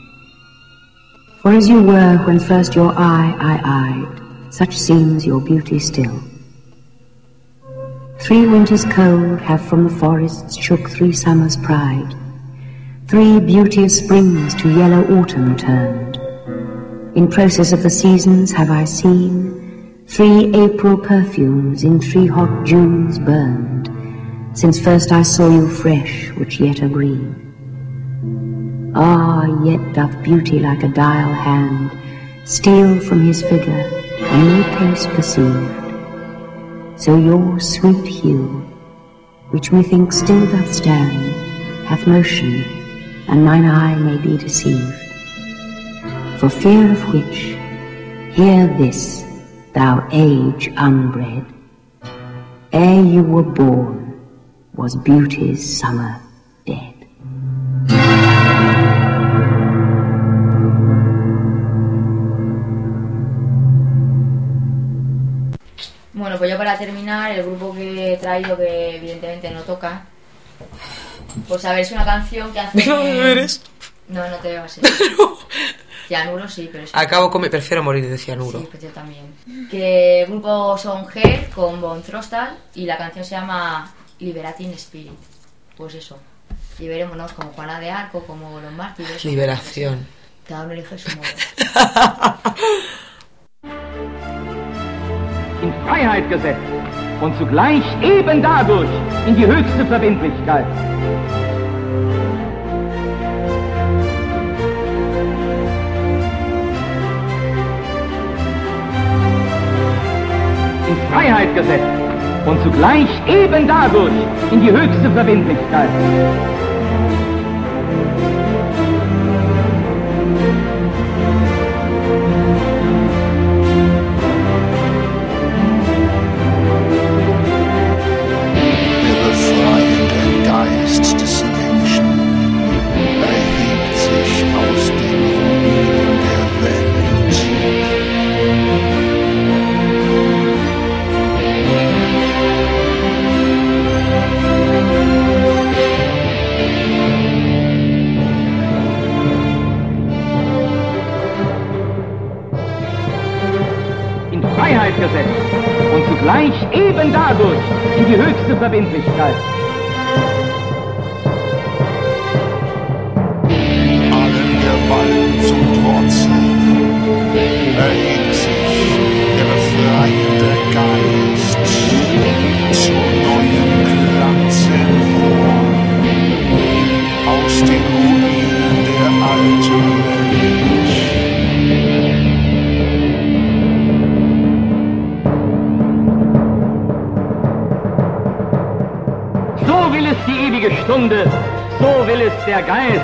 N: For as you were when first your eye I eyed, such seems your beauty still. 3 winters cold have from the forests shook 3 summers' pride. 3 beauteous springs to yellow autumn turned. In process of the seasons have I seen 3 April perfumes in 3 hot Junes burned, since first I saw you fresh, which yet are green. Ah, yet doth beauty like a dial hand steal from his figure, and no pace perceived. So your sweet hue, which methinks still doth stand, hath motion, and mine eye may be deceived. For fear of which, hear this, thou age unbred, ere you were born, was beauty's summer dead.
D: Bueno, pues yo para terminar, el grupo que he traído, que evidentemente no toca, pues a ver, es una canción que hace...
C: ¿No me eres?
D: No, no te veo así. Cianuro sí, pero...
C: Acabo con... Prefiero morir de cianuro.
D: Sí, pues yo también. Que el grupo son Hair con Von Throstal y la canción se llama Liberating Spirit. Pues eso, liberémonos como Juana de Arco, como los mártires.
C: Liberación.
D: Cada uno elige su modo.
B: In Freiheit gesetzt und zugleich eben dadurch in die höchste Verbindlichkeit. In Freiheit gesetzt und zugleich eben dadurch in die höchste Verbindlichkeit. Gesetzt und zugleich eben dadurch in die höchste Verbindlichkeit.
F: Allen Gewalten zum Trotze erhebt sich der befreiende Geist zu neuem Glanz empor aus den Ruinen der alten Welt.
B: So will es die ewige Stunde, so will es der Geist.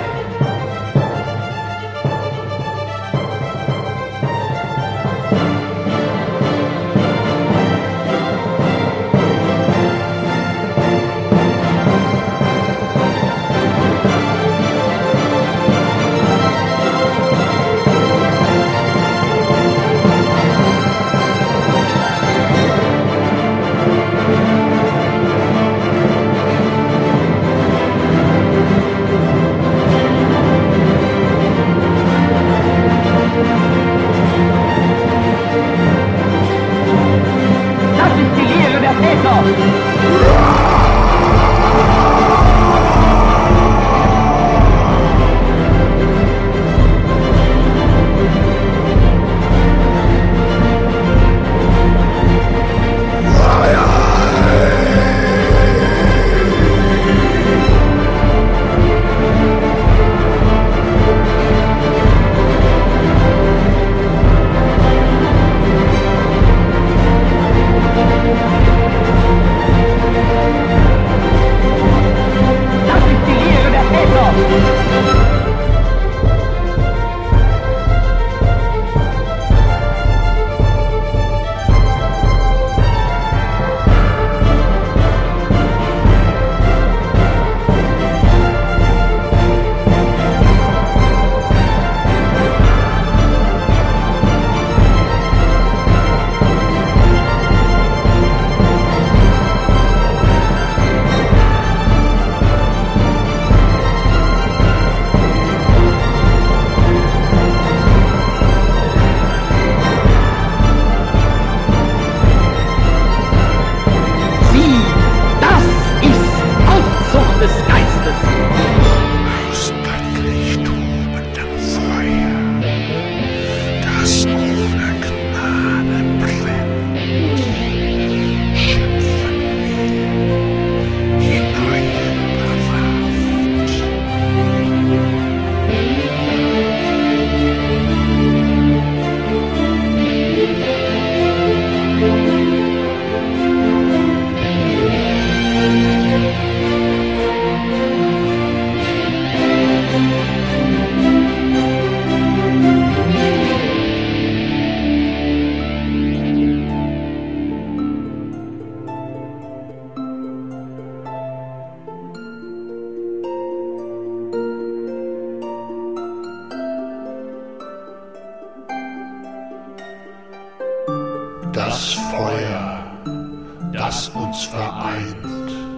F: Das Feuer, das uns vereint,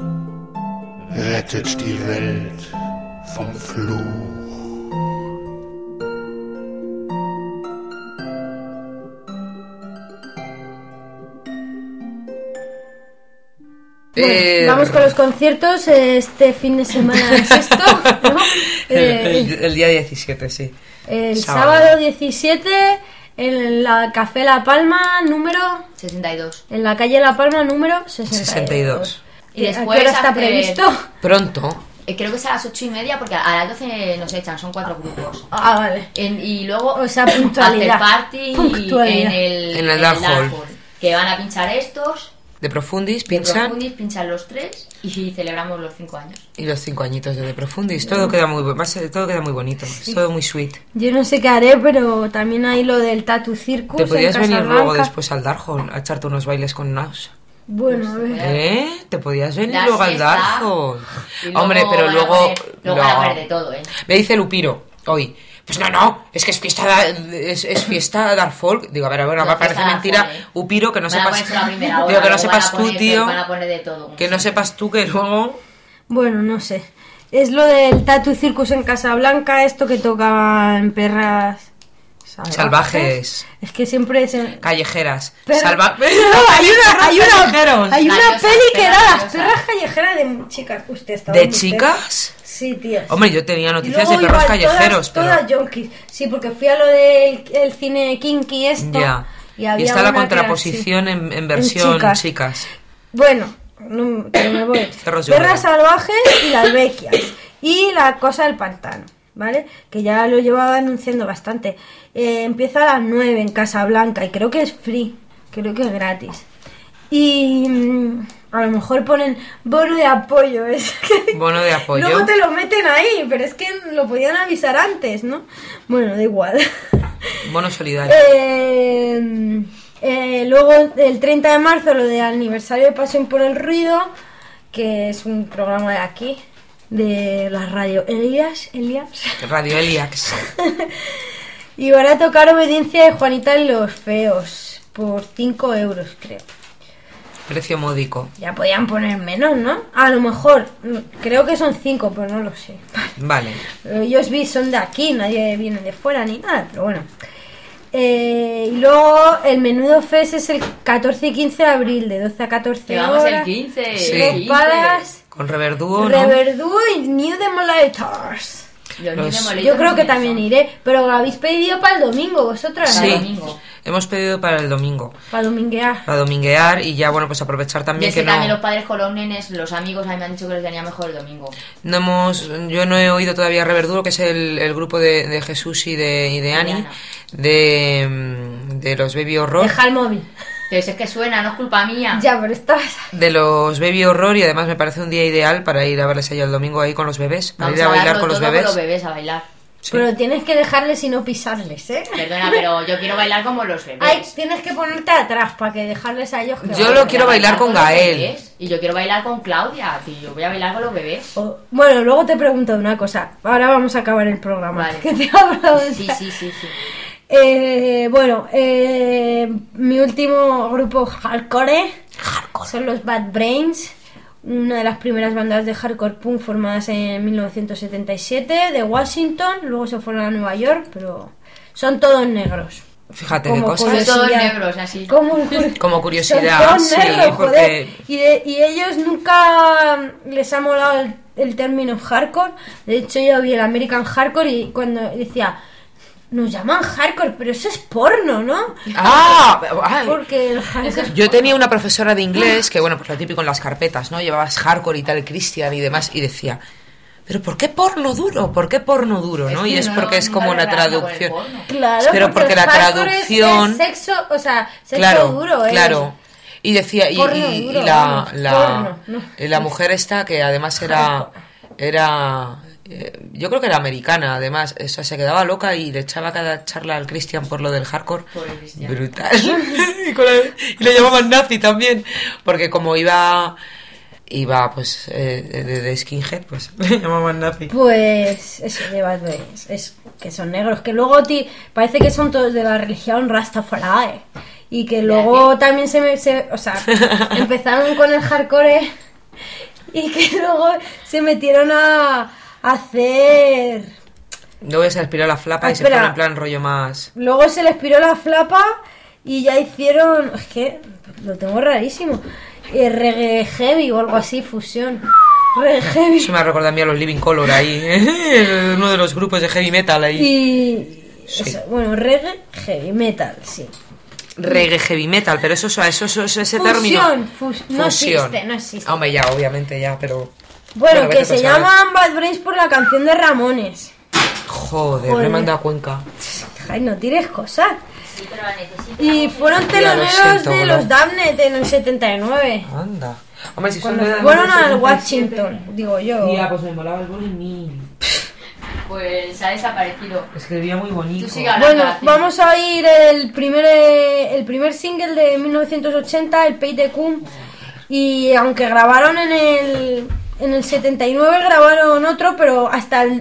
F: rettet die Welt vom Fluch.
A: Bueno, vamos con los conciertos. Este fin de semana es esto, ¿no?
C: El día 17, sí.
A: El sábado 17 en la Café La Palma número
D: 62.
A: En la calle La Palma número 62.
D: Y después
A: ¿a qué hora está previsto?
C: Pronto.
D: Creo que es a las 8:30 porque a las 12 nos echan, son 4 grupos.
A: Ah, vale.
D: Y luego
A: o sea, puntualidad.
D: after party en el
C: Dark Hall.
D: Que van a pinchar estos.
C: De Profundis pinchan.
D: Pinchan los 3 y celebramos los 5 años.
C: Y los 5 añitos de Profundis. Todo queda muy bonito. Sí. Es todo muy sweet.
A: Yo no sé qué haré, pero también hay lo del Tattoo Circus.
C: Te podías venir luego después al Dark Hall a echarte unos bailes con Nash.
A: Bueno, a ver.
C: Te podías venir luego al Dark Hall. Hombre, pero
D: luego van a poner de todo,
C: Me dice Lupiro hoy. Pues no, es que es fiesta Dark Folk. Digo, a ver, me parece mentira, Upiro, que no sepas. Digo, que no sepas tú, tío. Que no sepas tú que luego.
A: Bueno, no sé. Es lo del Tattoo Circus en Casablanca, esto que tocaban perras
C: salvajes.
A: Es que siempre es
C: callejeras.
A: Hay una peli que era las perras callejeras de chicas.
C: ¿De chicas?
A: Sí, tío.
C: Hombre, yo tenía noticias de perros callejeros.
A: Todas junkies. Sí, porque fui a lo del cine kinky esto.
C: Ya.
A: Y
C: está la contraposición en versión chicas.
A: Bueno, que me voy. Perras salvajes y las bequias. Y la cosa del pantano, ¿vale? Que ya lo llevaba anunciando bastante. Empieza a las 9 en Casablanca y creo que es free. Creo que es gratis. Y a lo mejor ponen bono de apoyo.
C: Bono de apoyo.
A: Luego te lo meten ahí, pero es que lo podían avisar antes, ¿no? Bueno, da igual.
C: Bono solidario.
A: Luego el 30 de marzo lo del aniversario de Pasión por el Ruido, que es un programa de aquí, de la radio Elias.
C: Radio Elias.
A: Y van a tocar Obediencia de Juanita y los Feos por 5 euros, creo.
C: Precio módico.
A: Ya podían poner menos, ¿no? A lo mejor, creo que son 5, pero no lo sé.
C: Vale.
A: Ellos son de aquí, nadie viene de fuera ni nada, pero bueno. Y luego el Menudo Fest es el 14 y 15 de abril, de 12 a 14 horas.
D: el 15.
C: Sí.
A: Palas,
C: con Reverdúo, ¿no?
A: Reverdúo y New Demolators. Yo creo que también iré, pero lo habéis pedido para el domingo, vosotras.
C: Sí,
D: domingo.
C: Hemos pedido para el domingo.
A: Para dominguear.
C: Para dominguear y ya, bueno, pues aprovechar también que
D: también los padres con los nenes, los amigos, a mí me han dicho que les venía mejor el domingo.
C: Yo no he oído todavía Reverdúo, que es el grupo de Jesús y de Ani, de los Baby Horror.
A: Deja el móvil.
D: Pero es que suena, no es culpa mía.
A: Ya, pero estás...
C: De los Baby Horror, y además me parece un día ideal para ir a verles allá el domingo ahí con los bebés. Para ir a bailar con los bebés.
D: Con los bebés a bailar.
C: Sí.
A: Pero tienes que dejarles y no pisarles, ¿eh?
D: Perdona, pero yo quiero bailar como los bebés.
A: Ay, tienes que ponerte atrás para que dejarles a ellos.
C: Yo lo quiero bailar con Gael.
D: Y yo quiero bailar con Claudia, tío. Yo voy a bailar con los bebés.
A: Bueno, luego te pregunto una cosa. Ahora vamos a acabar el programa.
D: Vale.
A: Que te hablo de
D: Sí.
A: Mi último grupo hardcore son los Bad Brains, una de las primeras bandas de hardcore punk formadas en 1977 de Washington. Luego se fueron a Nueva York, pero son todos negros.
C: Fíjate qué cosas.
D: Son todos negros, así.
C: Como curiosidad,
A: son todos negros,
C: sí, porque...
A: y ellos nunca les ha molado el término hardcore. De hecho, yo vi el American Hardcore y cuando decía... Nos llaman hardcore, pero eso es porno, ¿no? Porque el hardcore...
C: Yo tenía una profesora de inglés que, bueno, pues lo típico en las carpetas, ¿no? Llevabas hardcore y tal, Christian y demás, y decía, ¿pero por qué porno duro? ¿Por qué porno duro, no? Y es porque es como una traducción.
A: Claro,
C: pero porque la traducción...
A: Es sexo, o sea, sexo duro, ¿eh?
C: Claro. Y decía, y la mujer esta, que además era yo creo que era americana, además, o sea, se quedaba loca y le echaba cada charla al Christian por lo del hardcore. Brutal. Y le llamaban nazi también, porque como iba pues de skinhead, pues le llamaban nazi.
A: Pues eso de Bad Brains, es que son negros, que luego parece que son todos de la religión Rastafari y que luego también o sea, empezaron con el hardcore y que luego se metieron a hacer...
C: Luego se les piró la flapa y se fueron en plan rollo más...
A: Luego se les piró la flapa y ya hicieron... Es que lo tengo rarísimo. Reggae heavy o algo así, fusión. Reggae heavy.
C: Eso me ha recordado a mí a los Living Colour ahí, uno de los grupos de heavy metal ahí.
A: Y...
C: Sí.
A: Eso, bueno, reggae heavy metal, sí.
C: Reggae heavy metal, pero ese término...
A: No existe.
C: Hombre, ya, obviamente ya, pero...
A: Bueno, que se llaman Bad Brains por la canción de Ramones.
C: Joder, me manda a Cuenca.
A: Ay, no tires cosas.
D: Sí, pero la necesito.
A: Y fueron teloneros de los Damned en el 79.
C: Anda. Hombre, si
A: cuando fueron al Washington, digo yo.
C: Tía, pues me molaba el Bonnie Mil.
D: Pues ha desaparecido.
C: Escribía muy bonito.
A: Bueno, vamos a oír el primer single de 1980, el Pay the Cum. Y aunque grabaron en el 79, grabaron otro, pero hasta el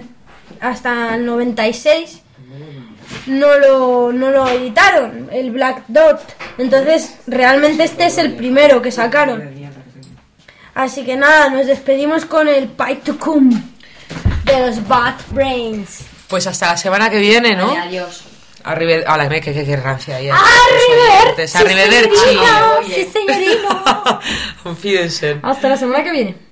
A: 96 no lo editaron, el Black Dot. Entonces realmente este es el primero que sacaron. Así que nada, nos despedimos con el Pay to Cum de los Bad Brains.
C: Pues hasta la semana que viene, ¿no?
D: Vale, adiós.
C: Qué rancia ahí.
A: Arrivederci,
C: Arrivederci.
A: sí, señorino.
C: Fíjense.
A: Hasta la semana que viene.